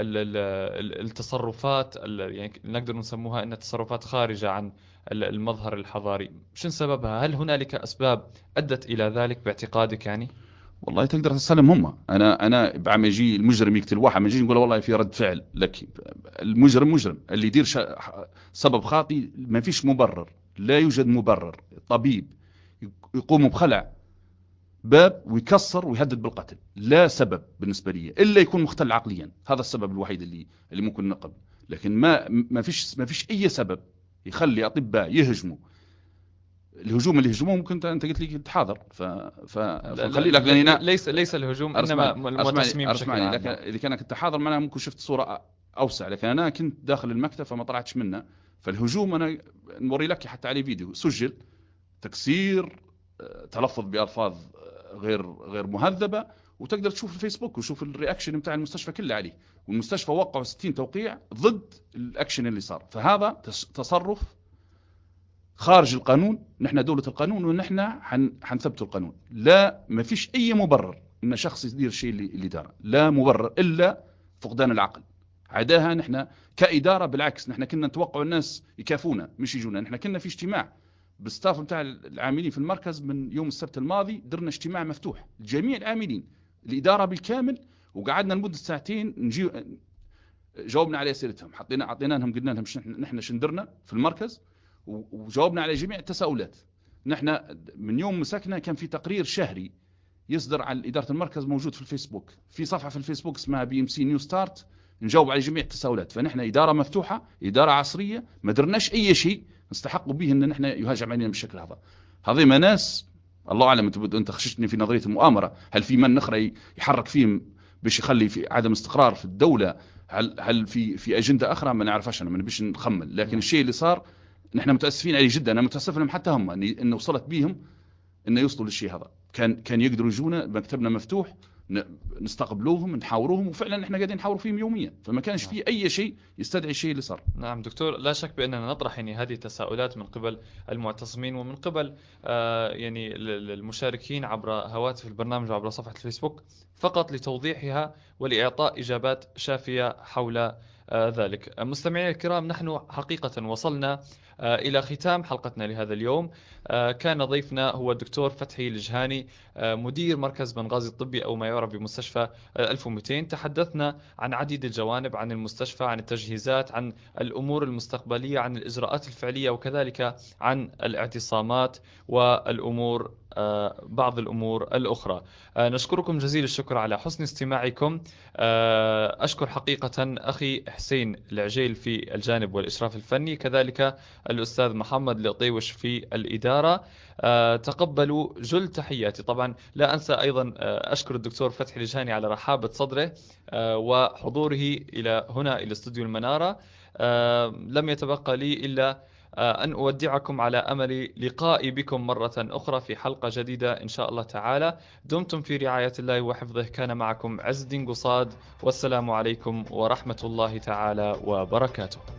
التصرفات يعني نقدر نسموها أن تصرفات خارجة عن المظهر الحضاري؟ شن سببها؟ هل هنالك أسباب أدت إلى ذلك باعتقادك يعني؟ والله تقدر تسلم هم. أنا بعد ما يجي المجرم يقتل واحد ما يجي نقول والله في رد فعل لك. المجرم مجرم، اللي يدير سبب خاطئ ما فيش مبرر، لا يوجد مبرر. طبيب يقوم بخلع باب ويكسر ويهدد بالقتل، لا سبب بالنسبة لي إلا يكون مختل عقليا. هذا السبب الوحيد اللي ممكن نقبل. لكن ما فيش أي سبب يخلي أطباء يهجموا. الهجوم اللي هجموه ممكن أنت قلت لي تحاضر فخلي لك هنا ليس الهجوم إنما المعتصمين بشكل عام. لكن إذا كان كنت حاضر معنا ممكن شفت صورة أوسع، لكن أنا كنت داخل المكتب فما طلعتش منه. فالهجوم أنا نوري لك حتى عليه فيديو سجل، تكسير، تلفظ بألفاظ غير مهذبة، وتقدر تشوف الفيسبوك وشوف الرياكشن بتاع المستشفى كله عليه. والمستشفى وقعوا 60 توقيع ضد الأكشن اللي صار. فهذا تصرف خارج القانون. نحن دولة القانون ونحن حنثبت القانون. لا ما فيش أي مبرر إن شخص يدير الشيء اللي داره، لا مبرر إلا فقدان العقل. عداها نحن كإدارة بالعكس، نحن كنا نتوقع الناس يكافونا مش يجونا. نحن كنا في اجتماع بالستاف بتاع العاملين في المركز من يوم السبت الماضي، درنا اجتماع مفتوح لجميع العاملين الإدارة بالكامل، وقعدنا لمدة ساعتين جاوبنا على أسئلتهم. عطينا لهم قلنا لهم نحن شندرنا في المركز، وجاوبنا على جميع التساؤلات. نحن من يوم مسكنا كان في تقرير شهري يصدر عن إدارة المركز موجود في الفيسبوك، في صفحة في الفيسبوك اسمها BMC New Start، نجاوب على جميع التساؤلات. فنحن إدارة مفتوحة، إدارة عصرية، ما درناش أي شيء نستحق به أن نحن يهاجم علينا بالشكل هذا. هذه ما ناس الله أعلم. أنت خششتني في نظرية المؤامرة. هل في من نخرى يحرك فيهم باش يخلي في عدم استقرار في الدولة؟ هل في أجندة أخرى ما نعرفش؟ أنا ما نبيش نخمل. لكن الشيء اللي صار نحن متأسفين عليه جدا. أنا متأسف لهم حتى هم إن وصلت بيهم إنه يوصلوا للشيء هذا. كان يقدروا يجونا، مكتبنا مفتوح، نستقبلوهم نحاورهم، وفعلا احنا قاعدين نحاور فيهم يوميا. فما كانش فيه أي شيء يستدعي الشيء اللي صار. نعم دكتور، لا شك بأننا نطرح يعني هذه التساؤلات من قبل المعتصمين ومن قبل يعني المشاركين عبر هواتف البرنامج وعبر صفحة الفيسبوك، فقط لتوضيحها ولإعطاء إجابات شافية حول ذلك. مستمعينا الكرام، نحن حقيقة وصلنا إلى ختام حلقتنا لهذا اليوم. كان ضيفنا هو الدكتور فتحي الجهاني، مدير مركز بنغازي الطبي أو ما يعرف بمستشفى 1200. تحدثنا عن عديد الجوانب، عن المستشفى، عن التجهيزات، عن الأمور المستقبلية، عن الإجراءات الفعلية، وكذلك عن الاعتصامات والأمور بعض الأمور الأخرى. نشكركم جزيل الشكر على حسن استماعكم. أشكر حقيقة أخي حسين العجيل في الجانب والإشراف الفني، كذلك الأستاذ محمد الطيوش في الإدارة. تقبلوا جل تحياتي. طبعا لا أنسى أيضا أشكر الدكتور فتحي الجهاني على رحابة صدره وحضوره إلى هنا إلى استوديو المنارة. لم يتبقى لي إلا أن أودعكم على أمل لقائي بكم مرة أخرى في حلقة جديدة إن شاء الله تعالى. دمتم في رعاية الله وحفظه. كان معكم عز الدين قصاد، والسلام عليكم ورحمة الله تعالى وبركاته.